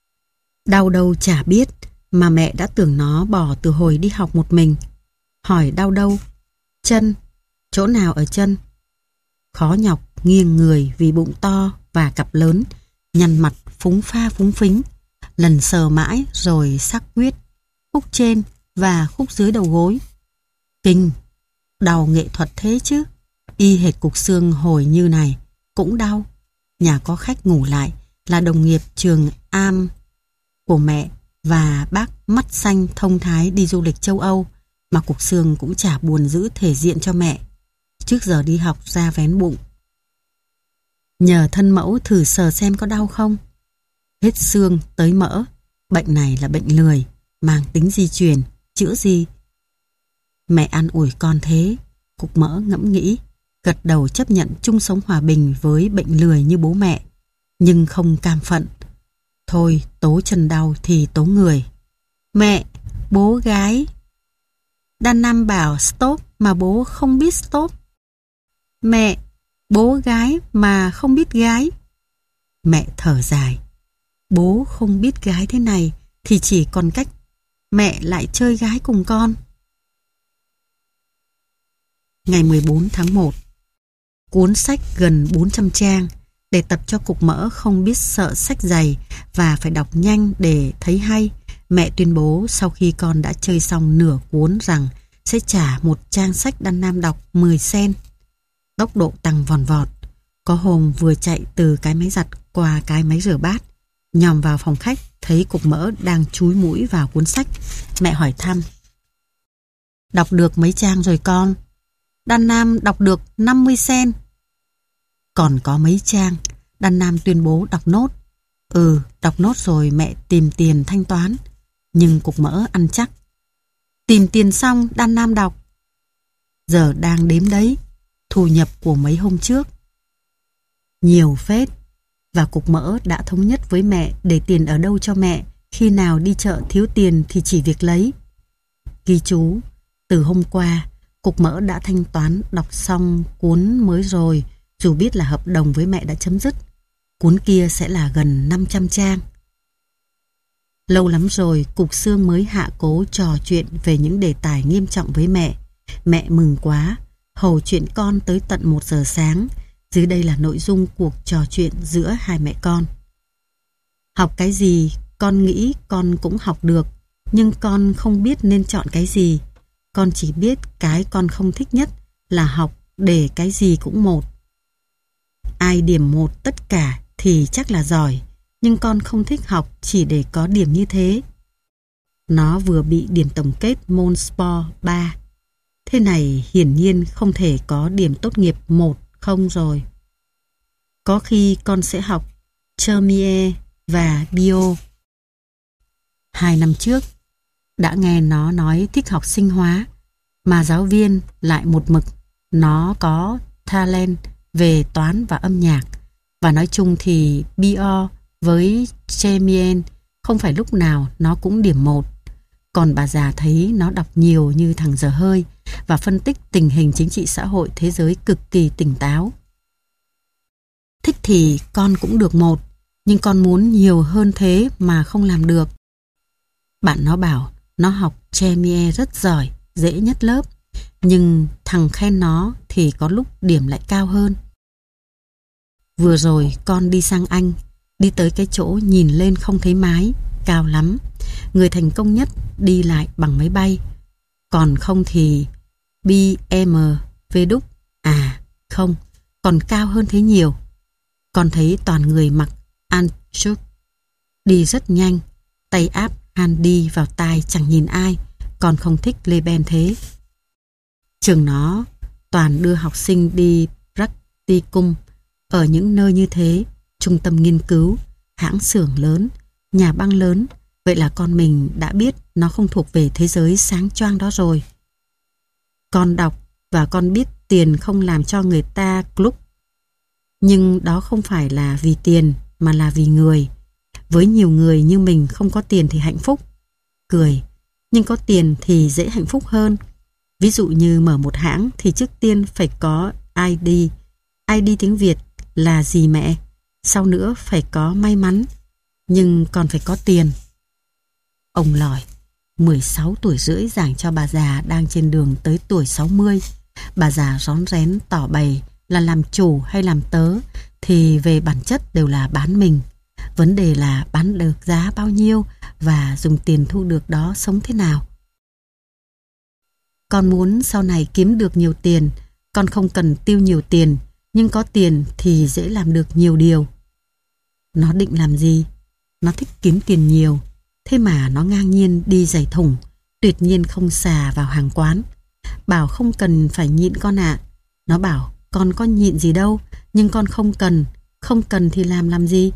Đau đâu chả biết, mà mẹ đã tưởng nó bỏ từ hồi đi học một mình. Hỏi đau đâu? Chân. Chỗ nào ở chân? Khó nhọc nghiêng người vì bụng to và cặp lớn, nhăn mặt phúng pha phúng phính. Lần sờ mãi rồi sắc quyết, khúc trên và khúc dưới đầu gối. Kinh, đau nghệ thuật thế chứ. Y hệt cục xương hồi như này, cũng đau. Nhà có khách ngủ lại là đồng nghiệp trường am của mẹ và bác mắt xanh thông thái đi du lịch châu Âu, mà cục xương cũng chả buồn giữ thể diện cho mẹ. Trước giờ đi học ra vén bụng. Nhờ thân mẫu thử sờ xem có đau không. Hết xương tới mỡ, bệnh này là bệnh lười, mang tính di truyền, chữa gì? Mẹ an ủi con thế, cục mỡ ngẫm nghĩ, gật đầu chấp nhận chung sống hòa bình với bệnh lười như bố mẹ, nhưng không cam phận. Thôi, tố chân đau thì tố người. Mẹ, bố gái. Đan Nam bảo stop mà bố không biết stop. Mẹ, bố gái mà không biết gái. Mẹ thở dài. Bố không biết gái thế này thì chỉ còn cách mẹ lại chơi gái cùng con. Ngày mười bốn tháng một. Cuốn sách gần bốn trăm trang để tập cho cục mỡ không biết sợ sách dày và phải đọc nhanh để thấy hay. Mẹ tuyên bố sau khi con đã chơi xong nửa cuốn rằng sẽ trả một trang sách Đan Nam đọc mười sen. Tốc độ tăng vòn vọt. Có hôm vừa chạy từ cái máy giặt qua cái máy rửa bát, nhòm vào phòng khách thấy cục mỡ đang chúi mũi vào cuốn sách. Mẹ hỏi thăm. Đọc được mấy trang rồi con? Đan Nam đọc được năm mươi sen. Còn có mấy trang? Đan Nam tuyên bố đọc nốt. Ừ, đọc nốt rồi mẹ tìm tiền thanh toán. Nhưng cục mỡ ăn chắc. Tìm tiền xong Đan Nam đọc. Giờ đang đếm đấy, thu nhập của mấy hôm trước. Nhiều phết. Và cục mỡ đã thống nhất với mẹ để tiền ở đâu cho mẹ, khi nào đi chợ thiếu tiền thì chỉ việc lấy. Ghi chú, từ hôm qua, cục mỡ đã thanh toán đọc xong cuốn mới rồi, dù biết là hợp đồng với mẹ đã chấm dứt. Cuốn kia sẽ là gần năm trăm trang. Lâu lắm rồi cục xương mới hạ cố trò chuyện về những đề tài nghiêm trọng với mẹ. Mẹ mừng quá, hầu chuyện con tới tận một giờ sáng. Dưới đây là nội dung cuộc trò chuyện giữa hai mẹ con. Học cái gì con nghĩ con cũng học được, nhưng con không biết nên chọn cái gì. Con chỉ biết cái con không thích nhất là học để cái gì cũng một. Ai điểm một tất cả thì chắc là giỏi, nhưng con không thích học chỉ để có điểm như thế. Nó vừa bị điểm tổng kết môn sport ba. Thế này hiển nhiên không thể có điểm tốt nghiệp một không rồi. Có khi con sẽ học chemie và bio. Hai năm trước, đã nghe nó nói thích học sinh hóa. Mà giáo viên lại một mực nó có talent về toán và âm nhạc. Và nói chung thì Bio với Chemien không phải lúc nào nó cũng điểm một. Còn bà già thấy nó đọc nhiều như thằng dở hơi và phân tích tình hình chính trị xã hội thế giới cực kỳ tỉnh táo. Thích thì con cũng được một, nhưng con muốn nhiều hơn thế mà không làm được. Bạn nó bảo nó học Chemie rất giỏi, dễ nhất lớp, nhưng thằng khen nó thì có lúc điểm lại cao hơn. Vừa rồi con đi sang Anh, đi tới cái chỗ nhìn lên không thấy mái, cao lắm. Người thành công nhất đi lại bằng máy bay. Còn không thì bê em vê đúc. À không, còn cao hơn thế nhiều. Con thấy toàn người mặc anzug, đi rất nhanh, tay áp handy vào tai chẳng nhìn ai. Con không thích Lê Ben thế. Trường nó toàn đưa học sinh đi practicum ở những nơi như thế, trung tâm nghiên cứu, hãng xưởng lớn, nhà băng lớn. Vậy là con mình đã biết nó không thuộc về thế giới sáng choang đó rồi. Con đọc và con biết tiền không làm cho người ta club. Nhưng đó không phải là vì tiền mà là vì người. Với nhiều người như mình không có tiền thì hạnh phúc. Cười. Nhưng có tiền thì dễ hạnh phúc hơn. Ví dụ như mở một hãng thì trước tiên phải có i đê. i đê tiếng Việt là gì mẹ? Sau nữa phải có may mắn. Nhưng còn phải có tiền. Ông Lòi, mười sáu tuổi rưỡi giảng cho bà già đang trên đường tới tuổi sáu mươi. Bà già rón rén tỏ bày là làm chủ hay làm tớ thì về bản chất đều là bán mình. Vấn đề là bán được giá bao nhiêu và dùng tiền thu được đó sống thế nào. Con muốn sau này kiếm được nhiều tiền, con không cần tiêu nhiều tiền, nhưng có tiền thì dễ làm được nhiều điều. Nó định làm gì? Nó thích kiếm tiền nhiều, thế mà nó ngang nhiên đi giày thùng, tuyệt nhiên không xà vào hàng quán. Bảo không cần phải nhịn con ạ. Nó bảo con có nhịn gì đâu, nhưng con không cần, không cần thì làm làm gì.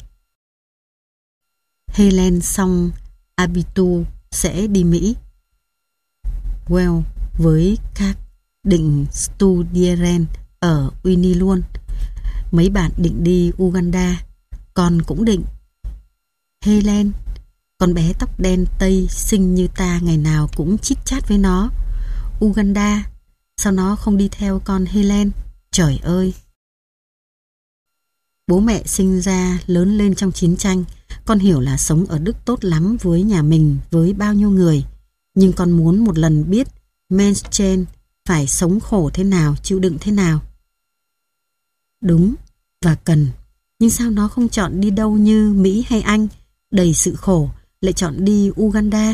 Helen xong Abitu sẽ đi Mỹ. Well, với các định Studieren ở Winnie luôn. Mấy bạn định đi Uganda, con cũng định. Helen, con bé tóc đen tây xinh như ta ngày nào cũng chít chát với nó. Uganda, sao nó không đi theo con Helen? Trời ơi! Bố mẹ sinh ra lớn lên trong chiến tranh. Con hiểu là sống ở Đức tốt lắm với nhà mình, với bao nhiêu người. Nhưng con muốn một lần biết Menschen phải sống khổ thế nào, chịu đựng thế nào. Đúng, và cần. Nhưng sao nó không chọn đi đâu như Mỹ hay Anh, đầy sự khổ, lại chọn đi Uganda?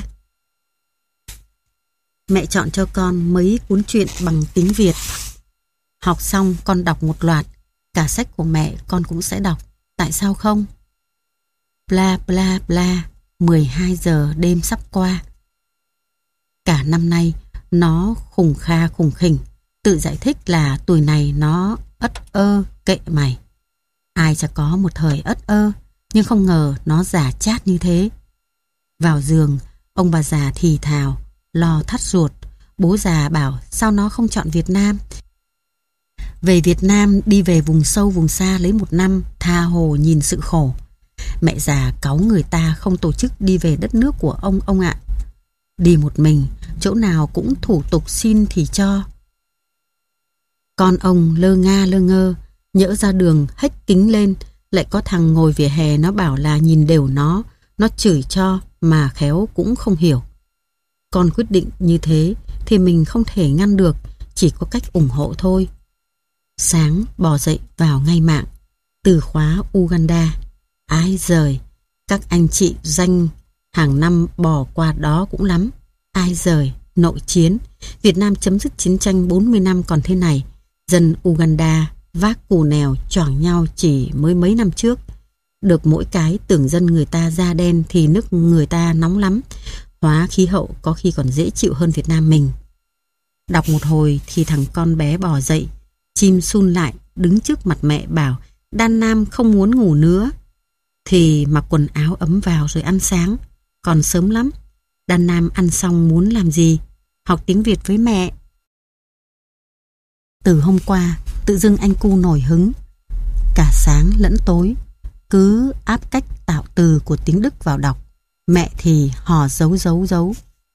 Mẹ chọn cho con mấy cuốn truyện bằng tiếng Việt. Học xong con đọc một loạt. Cả sách của mẹ con cũng sẽ đọc. Tại sao không? Bla bla bla. mười hai giờ đêm sắp qua. Cả năm nay nó khùng kha khùng khỉnh, tự giải thích là tuổi này nó ất ơ, kệ mày. Ai chả có một thời ất ơ, nhưng không ngờ nó giả chát như thế. Vào giường, ông bà già thì thào, lo thắt ruột. Bố già bảo sao nó không chọn Việt Nam. Về Việt Nam đi về vùng sâu vùng xa lấy một năm, tha hồ nhìn sự khổ. Mẹ già cáu người ta không tổ chức đi về đất nước của ông ông ạ. Đi một mình, chỗ nào cũng thủ tục xin thì cho. Con ông lơ nga lơ ngơ, nhỡ ra đường hếch kính lên, lại có thằng ngồi vỉa hè nó bảo là nhìn đều nó, nó chửi cho mà khéo cũng không hiểu. Con quyết định như thế thì mình không thể ngăn được, chỉ có cách ủng hộ thôi. Sáng bò dậy vào ngay mạng, từ khóa Uganda. Ái giời, các anh chị danh hàng năm bò qua đó cũng lắm. Ai giời, nội chiến, Việt Nam chấm dứt chiến tranh bốn mươi năm còn thế này. Dân Uganda vác cù nèo choảng nhau chỉ mới mấy năm trước. Được mỗi cái tưởng dân người ta da đen thì nước người ta nóng lắm. Hóa khí hậu có khi còn dễ chịu hơn Việt Nam mình. Đọc một hồi thì thằng con bé bò dậy, chim sun lại đứng trước mặt mẹ bảo Đan Nam không muốn ngủ nữa. Thì mặc quần áo ấm vào rồi ăn sáng. Còn sớm lắm. Đan Nam ăn xong muốn làm gì? Học tiếng Việt với mẹ. Từ hôm qua, tự dưng anh cu nổi hứng. Cả sáng lẫn tối, cứ áp cách tạo từ của tiếng Đức vào đọc. Mẹ thì hò giấu giấu giấu.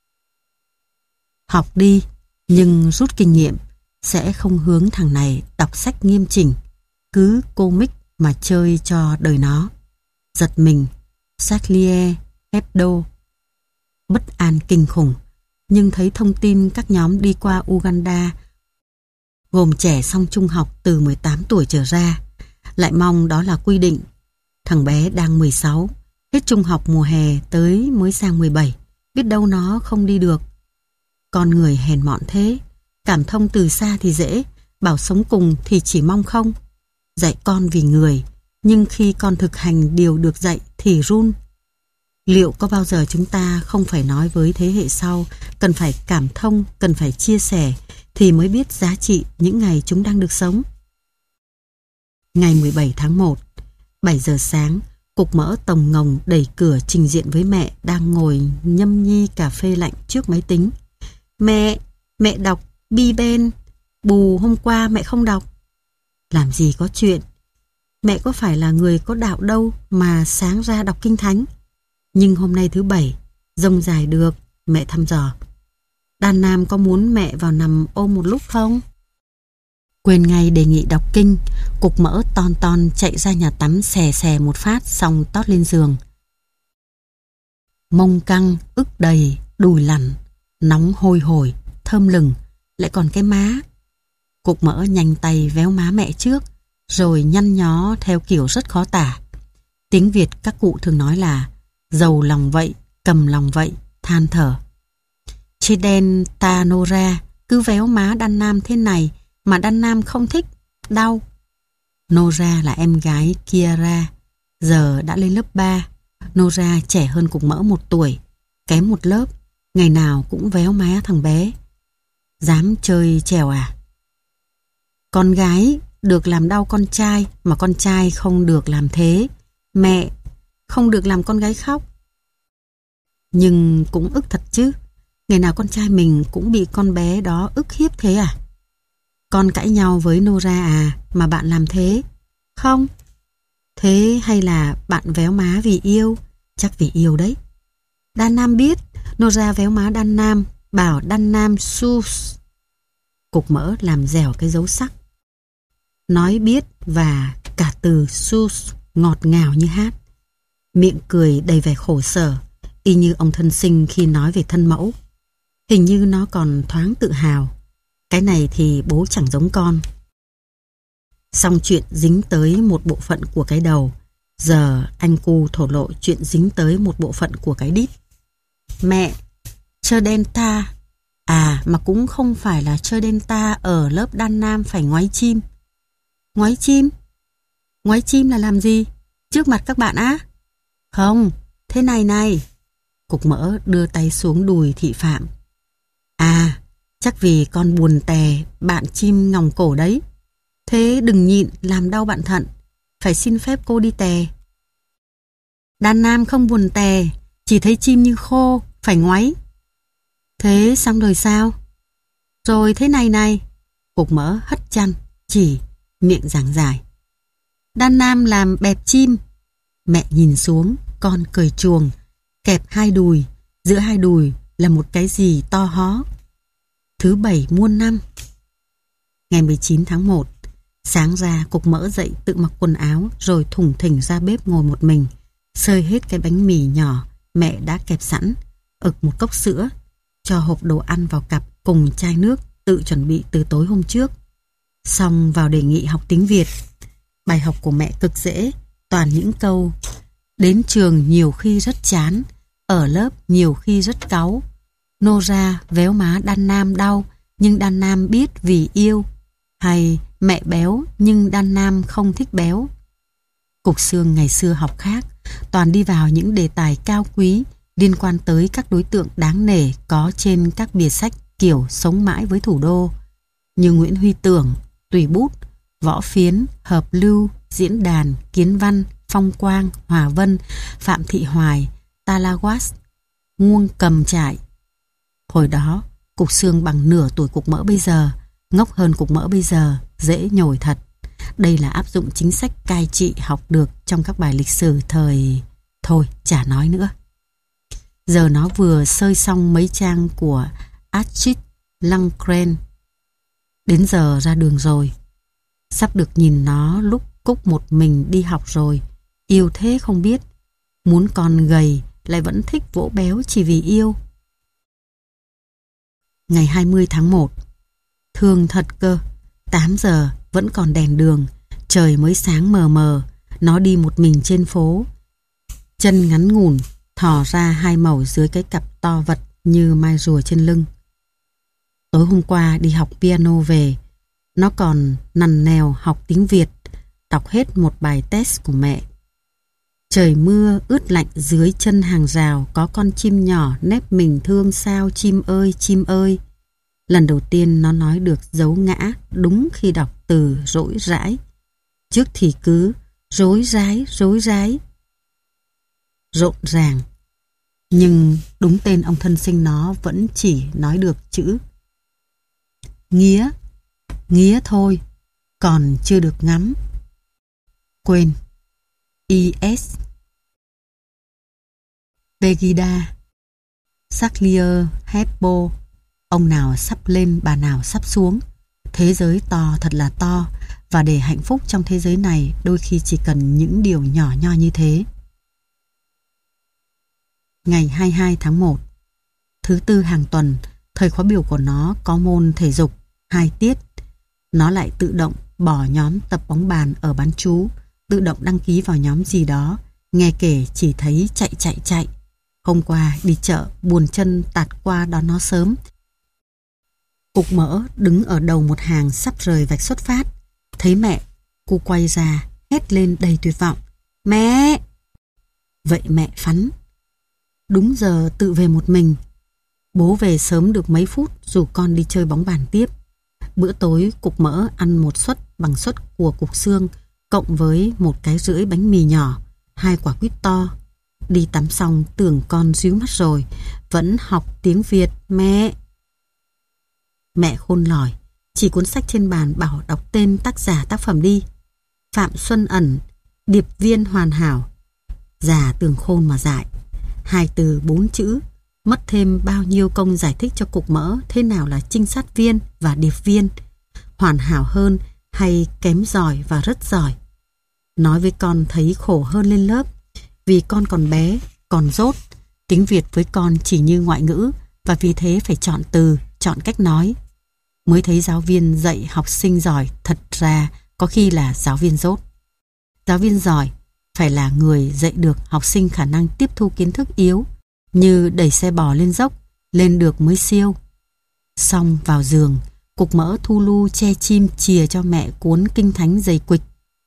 Học đi, nhưng rút kinh nghiệm, sẽ không hướng thằng này đọc sách nghiêm chỉnh, cứ comic mà chơi cho đời nó. Giật mình, Charlie Hebdo. Bất an kinh khủng, nhưng thấy thông tin các nhóm đi qua Uganda gồm trẻ xong trung học từ mười tám tuổi trở ra, lại mong đó là quy định. Thằng bé đang mười sáu, hết trung học mùa hè tới mới sang mười bảy, biết đâu nó không đi được. Con người hèn mọn thế, cảm thông từ xa thì dễ, bảo sống cùng thì chỉ mong không. Dạy con vì người, nhưng khi con thực hành điều được dạy thì run. Liệu có bao giờ chúng ta không phải nói với thế hệ sau cần phải cảm thông, cần phải chia sẻ thì mới biết giá trị những ngày chúng đang được sống? Ngày mười bảy tháng một, bảy giờ sáng, Cục Mỡ tồng ngồng đẩy cửa trình diện với mẹ đang ngồi nhâm nhi cà phê lạnh trước máy tính. Mẹ, mẹ đọc Bi Ben, bù hôm qua mẹ không đọc. Làm gì có chuyện, mẹ có phải là người có đạo đâu mà sáng ra đọc kinh thánh. Nhưng hôm nay thứ bảy, rông dài được, mẹ thăm dò. Đan Nam có muốn mẹ vào nằm ôm một lúc không? Quên ngay đề nghị đọc kinh, Cục Mỡ ton ton chạy ra nhà tắm xè xè một phát xong tót lên giường. Mông căng, ức đầy, đùi lằn, nóng hôi hổi, thơm lừng, lại còn cái má. Cục Mỡ nhanh tay véo má mẹ trước, rồi nhăn nhó theo kiểu rất khó tả. Tiếng Việt các cụ thường nói là giàu lòng vậy, cầm lòng vậy, than thở. Chị đen ta nô ra, cứ véo má Đan Nam thế này mà Đan Nam không thích, đau. Nora là em gái Kiara, giờ đã lên lớp ba. Nora trẻ hơn Cục Mỡ một tuổi, kém một lớp, ngày nào cũng véo má thằng bé. Dám chơi trèo à? Con gái được làm đau con trai, mà con trai không được làm thế. Mẹ không được làm con gái khóc. Nhưng cũng ức thật chứ, ngày nào con trai mình cũng bị con bé đó ức hiếp thế à? Con cãi nhau với Nora à mà bạn làm thế? Không. Thế hay là bạn véo má vì yêu? Chắc vì yêu đấy. Đan Nam biết Nora véo má Đan Nam, bảo Đan Nam sus. Cục Mỡ làm dẻo cái dấu sắc. Nói biết và cả từ sus ngọt ngào như hát. Miệng cười đầy vẻ khổ sở, y như ông thân sinh khi nói về thân mẫu. Hình như nó còn thoáng tự hào. Cái này thì bố chẳng giống con. Xong chuyện dính tới một bộ phận của cái đầu, giờ anh cu thổ lộ chuyện dính tới một bộ phận của cái đít. Mẹ, chơi đen ta. À mà cũng không phải là chơi đen ta ở lớp Đan Nam phải ngoái chim. Ngoái chim? Ngoái chim là làm gì? Trước mặt các bạn á? Không, thế này này. Cục Mỡ đưa tay xuống đùi thị Phạm. À, chắc vì con buồn tè bạn chim ngòng cổ đấy. Thế đừng nhịn làm đau bạn thận, phải xin phép cô đi tè. Đan Nam không buồn tè, chỉ thấy chim như khô, phải ngoáy. Thế xong rồi sao? Rồi thế này này. Cục Mỡ hất chăn, chỉ, miệng giảng giải. Đan Nam làm bẹp chim. Mẹ nhìn xuống, con cười chuồng, kẹp hai đùi, giữa hai đùi là một cái gì to hó. Thứ bảy muôn năm. Ngày mười chín tháng một, sáng ra Cục Mỡ dậy tự mặc quần áo rồi thủng thỉnh ra bếp ngồi một mình, xơi hết cái bánh mì nhỏ mẹ đã kẹp sẵn, ực một cốc sữa, cho hộp đồ ăn vào cặp cùng chai nước tự chuẩn bị từ tối hôm trước. Xong vào đề nghị học tiếng Việt. Bài học của mẹ cực dễ, toàn những câu đến trường nhiều khi rất chán, ở lớp nhiều khi rất cáu. Nora véo má Đan Nam đau, nhưng Đan Nam biết vì yêu. Hay mẹ béo nhưng Đan Nam không thích béo. Cục Xương ngày xưa học khác, toàn đi vào những đề tài cao quý liên quan tới các đối tượng đáng nể có trên các bìa sách kiểu Sống mãi với thủ đô, như Nguyễn Huy Tưởng, Tùy Bút, Võ Phiến, Hợp Lưu, Diễn Đàn, Kiến Văn, Phong Quang, Hòa Vân, Phạm Thị Hoài, Talawas, Nguông Cầm Trại. Hồi đó, Cục Xương bằng nửa tuổi Cục Mỡ bây giờ, Ngốc hơn cục mỡ bây giờ, dễ nhồi thật. Đây là áp dụng chính sách cai trị học được trong các bài lịch sử thời... Thôi, chả nói nữa. Giờ nó vừa sơi xong mấy trang của Astrid Lindgren. Đến giờ ra đường rồi. Sắp được nhìn nó lúc Cúc một mình đi học rồi. Yêu thế không biết. Muốn con gầy lại vẫn thích vỗ béo chỉ vì yêu. Ngày hai mươi tháng một. Thương thật cơ. tám giờ vẫn còn đèn đường. Trời mới sáng mờ mờ. Nó đi một mình trên phố. Chân ngắn ngủn, thò ra hai mẩu dưới cái cặp to vật như mai rùa trên lưng. Tối hôm qua đi học piano về. Nó còn nằn nèo học tiếng Việt, đọc hết một bài test của mẹ. Trời mưa ướt lạnh, dưới chân hàng rào có con chim nhỏ nép mình thương sao chim ơi chim ơi. Lần đầu tiên nó nói được dấu ngã đúng khi đọc từ rỗi rãi. Trước thì cứ rối rái rối rái, rộn ràng. Nhưng đúng tên ông thân sinh nó vẫn chỉ nói được chữ nghía, nghía thôi, còn chưa được ngắm. Quên. i ét. Pegida, Sacklier, Heppo. Ông nào sắp lên, bà nào sắp xuống. Thế giới to thật là to, và để hạnh phúc trong thế giới này đôi khi chỉ cần những điều nhỏ nho như thế. Ngày hai mươi hai tháng một. Thứ tư hàng tuần, thời khóa biểu của nó có môn thể dục, hai tiết. Nó lại tự động bỏ nhóm tập bóng bàn ở bán trú, tự động đăng ký vào nhóm gì đó, nghe kể chỉ thấy chạy chạy chạy. Hôm qua đi chợ, buồn chân tạt qua đón nó sớm. Cục mỡ đứng ở đầu một hàng sắp rời vạch xuất phát. Thấy mẹ, cô quay ra, hét lên đầy tuyệt vọng. Mẹ! Vậy mẹ phắn. Đúng giờ tự về một mình. Bố về sớm được mấy phút dù con đi chơi bóng bàn tiếp. Bữa tối cục mỡ ăn một suất bằng suất của cục xương, cộng với một cái rưỡi bánh mì nhỏ, hai quả quýt to. Đi tắm xong tưởng con ríu mắt rồi, vẫn học tiếng Việt. Mẹ! Mẹ khôn lỏi, chỉ cuốn sách trên bàn bảo đọc tên tác giả tác phẩm đi. Phạm Xuân Ẩn, điệp viên hoàn hảo. Già tưởng khôn mà dại. Hai từ bốn chữ, mất thêm bao nhiêu công giải thích cho cục mỡ thế nào là trinh sát viên và điệp viên, hoàn hảo hơn hay kém giỏi và rất giỏi. Nói với con thấy khổ hơn lên lớp, vì con còn bé, còn dốt. Tiếng Việt với con chỉ như ngoại ngữ, và vì thế phải chọn từ, chọn cách nói. Mới thấy giáo viên dạy học sinh giỏi thật ra có khi là giáo viên dốt. Giáo viên giỏi phải là người dạy được học sinh khả năng tiếp thu kiến thức yếu, như đẩy xe bò lên dốc, lên được mới siêu. Xong vào giường, cục mỡ thu lu che chim chìa cho mẹ cuốn kinh thánh dày quịch.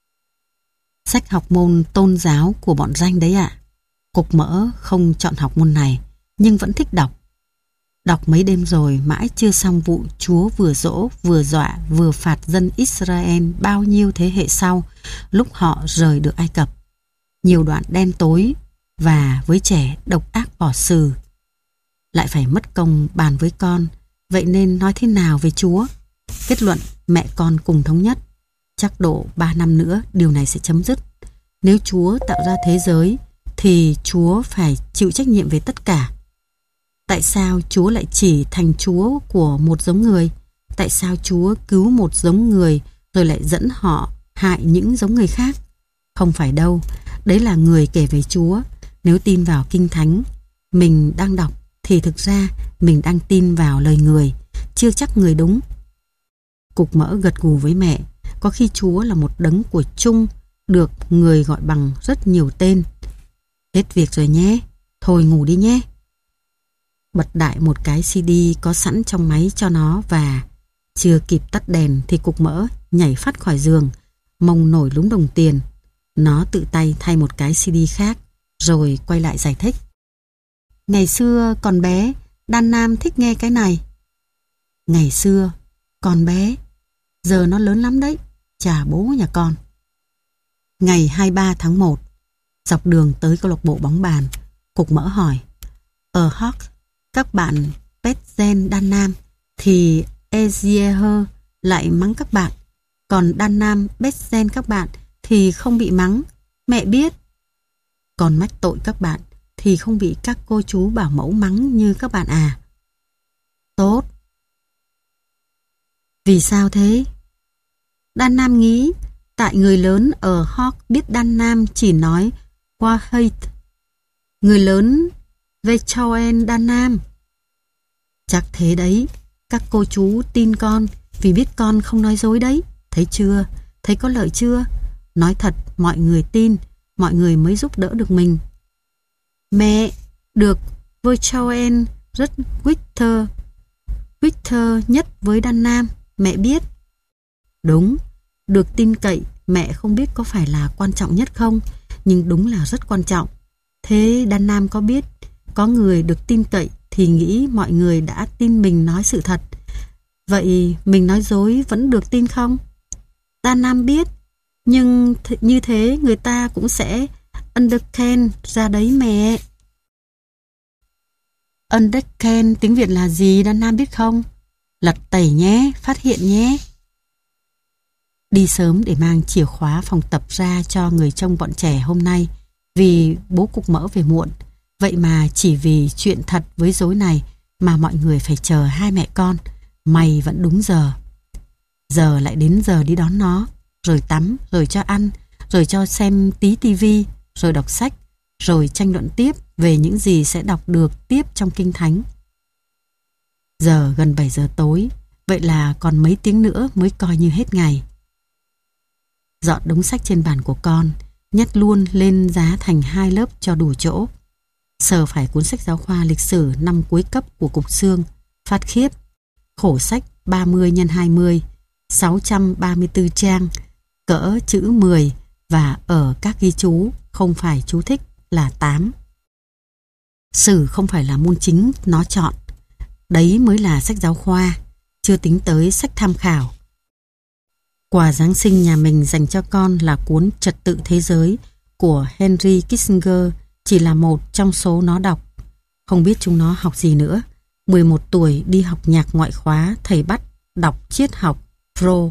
Sách học môn tôn giáo của bọn ranh đấy ạ. Cục mỡ không chọn học môn này, nhưng vẫn thích đọc. Đọc mấy đêm rồi mãi chưa xong vụ Chúa vừa dỗ, vừa dọa, vừa phạt dân Israel bao nhiêu thế hệ sau, lúc họ rời được Ai Cập. Nhiều đoạn đen tối và với trẻ độc ác bỏ xử. Lại phải mất công bàn với con, vậy nên nói thế nào về Chúa? Kết luận mẹ con cùng thống nhất. Chắc độ ba năm nữa điều này sẽ chấm dứt. Nếu Chúa tạo ra thế giới thì Chúa phải chịu trách nhiệm về tất cả. Tại sao Chúa lại chỉ thành Chúa của một giống người? Tại sao Chúa cứu một giống người rồi lại dẫn họ hại những giống người khác? Không phải đâu, đấy là người kể về Chúa. Nếu tin vào Kinh Thánh mình đang đọc thì thực ra mình đang tin vào lời người, chưa chắc người đúng. Cục mỡ gật gù với mẹ. Có khi Chúa là một đấng của chung, được người gọi bằng rất nhiều tên. Hết việc rồi nhé, thôi ngủ đi nhé. Bật đại một cái xê đê có sẵn trong máy cho nó, và chưa kịp tắt đèn thì cục mỡ nhảy phát khỏi giường, mông nổi lúng đồng tiền. Nó tự tay thay một cái xê đê khác, rồi quay lại giải thích. Ngày xưa còn bé, Đan Nam thích nghe cái này. Ngày xưa còn bé, giờ nó lớn lắm đấy, chà bố nhà con. Ngày hai mươi ba tháng một, dọc đường tới câu lạc bộ bóng bàn, cục mỡ hỏi. Ở Hawk, các bạn Petzen Đan Nam thì Ezier lại mắng các bạn. Còn Đan Nam best gen các bạn thì không bị mắng, mẹ biết. Còn mách tội các bạn thì không bị các cô chú bảo mẫu mắng như các bạn à. Tốt. Vì sao thế? Đan Nam nghĩ tại người lớn ở Hawk biết Đan Nam chỉ nói qua hate. Người lớn về cho em Đan Nam. Chắc thế đấy, các cô chú tin con vì biết con không nói dối đấy. Thấy chưa? Thấy có lợi chưa? Nói thật mọi người tin, mọi người mới giúp đỡ được mình. Mẹ, được với cho em rất Victor. Victor nhất với Đan Nam, mẹ biết. Đúng, được tin cậy mẹ không biết có phải là quan trọng nhất không, nhưng đúng là rất quan trọng. Thế Đan Nam có biết có người được tin cậy thì nghĩ mọi người đã tin mình nói sự thật. Vậy mình nói dối vẫn được tin không? Đan Nam biết, nhưng th- như thế người ta cũng sẽ understand ra đấy mẹ. Understand tiếng Việt là gì Đan Nam biết không? Lật tẩy nhé, phát hiện nhé. Đi sớm để mang chìa khóa phòng tập ra cho người trông bọn trẻ hôm nay vì bố cục mỡ về muộn. Vậy mà chỉ vì chuyện thật với dối này mà mọi người phải chờ hai mẹ con. May vẫn đúng giờ. Giờ lại đến giờ đi đón nó, rồi tắm, rồi cho ăn, rồi cho xem tí tivi, rồi đọc sách, rồi tranh luận tiếp về những gì sẽ đọc được tiếp trong Kinh Thánh. Giờ gần bảy giờ tối, vậy là còn mấy tiếng nữa mới coi như hết ngày. Dọn đống sách trên bàn của con, nhét luôn lên giá thành hai lớp cho đủ chỗ. Sờ phải cuốn sách giáo khoa lịch sử năm cuối cấp của Cục Xương, phát khiếp, khổ sách ba mươi nhân hai mươi, sáu trăm ba mươi tư trang, cỡ chữ mười và ở các ghi chú không phải chú thích là tám. Sử không phải là môn chính nó chọn. Đấy mới là sách giáo khoa, chưa tính tới sách tham khảo. Quà Giáng sinh nhà mình dành cho con là cuốn Trật tự thế giới của Henry Kissinger, chỉ là một trong số nó đọc. Không biết chúng nó học gì nữa. mười một tuổi đi học nhạc ngoại khóa, thầy bắt đọc triết học Freud.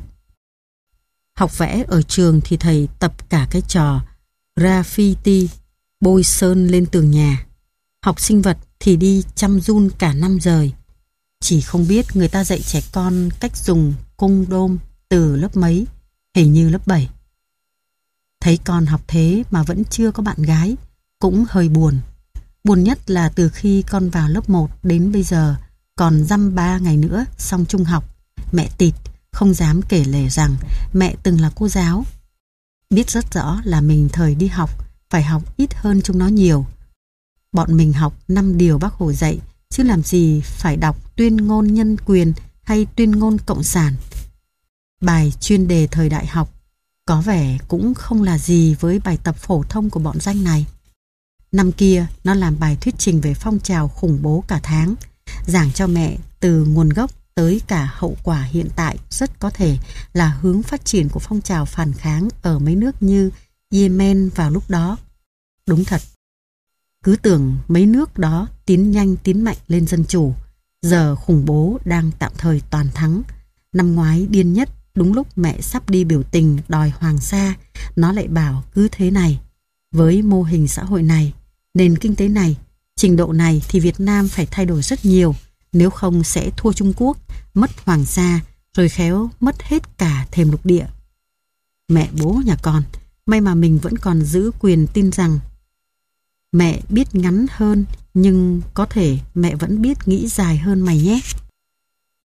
Học vẽ ở trường thì thầy tập cả cái trò graffiti, bôi sơn lên tường nhà. Học sinh vật thì đi chăm giun cả năm rời. Chỉ không biết người ta dạy trẻ con cách dùng cung đôm từ lớp mấy, hình như lớp bảy. Thấy con học thế mà vẫn chưa có bạn gái, cũng hơi buồn. Buồn nhất là từ khi con vào lớp một đến bây giờ, còn dăm ba ngày nữa xong trung học, mẹ tịt, không dám kể lể rằng mẹ từng là cô giáo. Biết rất rõ là mình thời đi học phải học ít hơn chúng nó nhiều. Bọn mình học năm điều Bác Hồ dạy, chứ làm gì phải đọc tuyên ngôn nhân quyền hay tuyên ngôn cộng sản. Bài chuyên đề thời đại học có vẻ cũng không là gì với bài tập phổ thông của bọn danh này. Năm kia nó làm bài thuyết trình về phong trào khủng bố cả tháng, giảng cho mẹ từ nguồn gốc tới cả hậu quả hiện tại rất có thể là hướng phát triển của phong trào phản kháng ở mấy nước như Yemen vào lúc đó. Đúng thật, cứ tưởng mấy nước đó tiến nhanh tiến mạnh lên dân chủ, giờ khủng bố đang tạm thời toàn thắng. Năm ngoái điên nhất, đúng lúc mẹ sắp đi biểu tình đòi Hoàng Sa, nó lại bảo cứ thế này. Với mô hình xã hội này, nền kinh tế này, trình độ này thì Việt Nam phải thay đổi rất nhiều, nếu không sẽ thua Trung Quốc, mất Hoàng Sa, rồi khéo mất hết cả thềm lục địa. Mẹ bố nhà con, may mà mình vẫn còn giữ quyền tin rằng mẹ biết ngắn hơn, nhưng có thể mẹ vẫn biết nghĩ dài hơn mày nhé.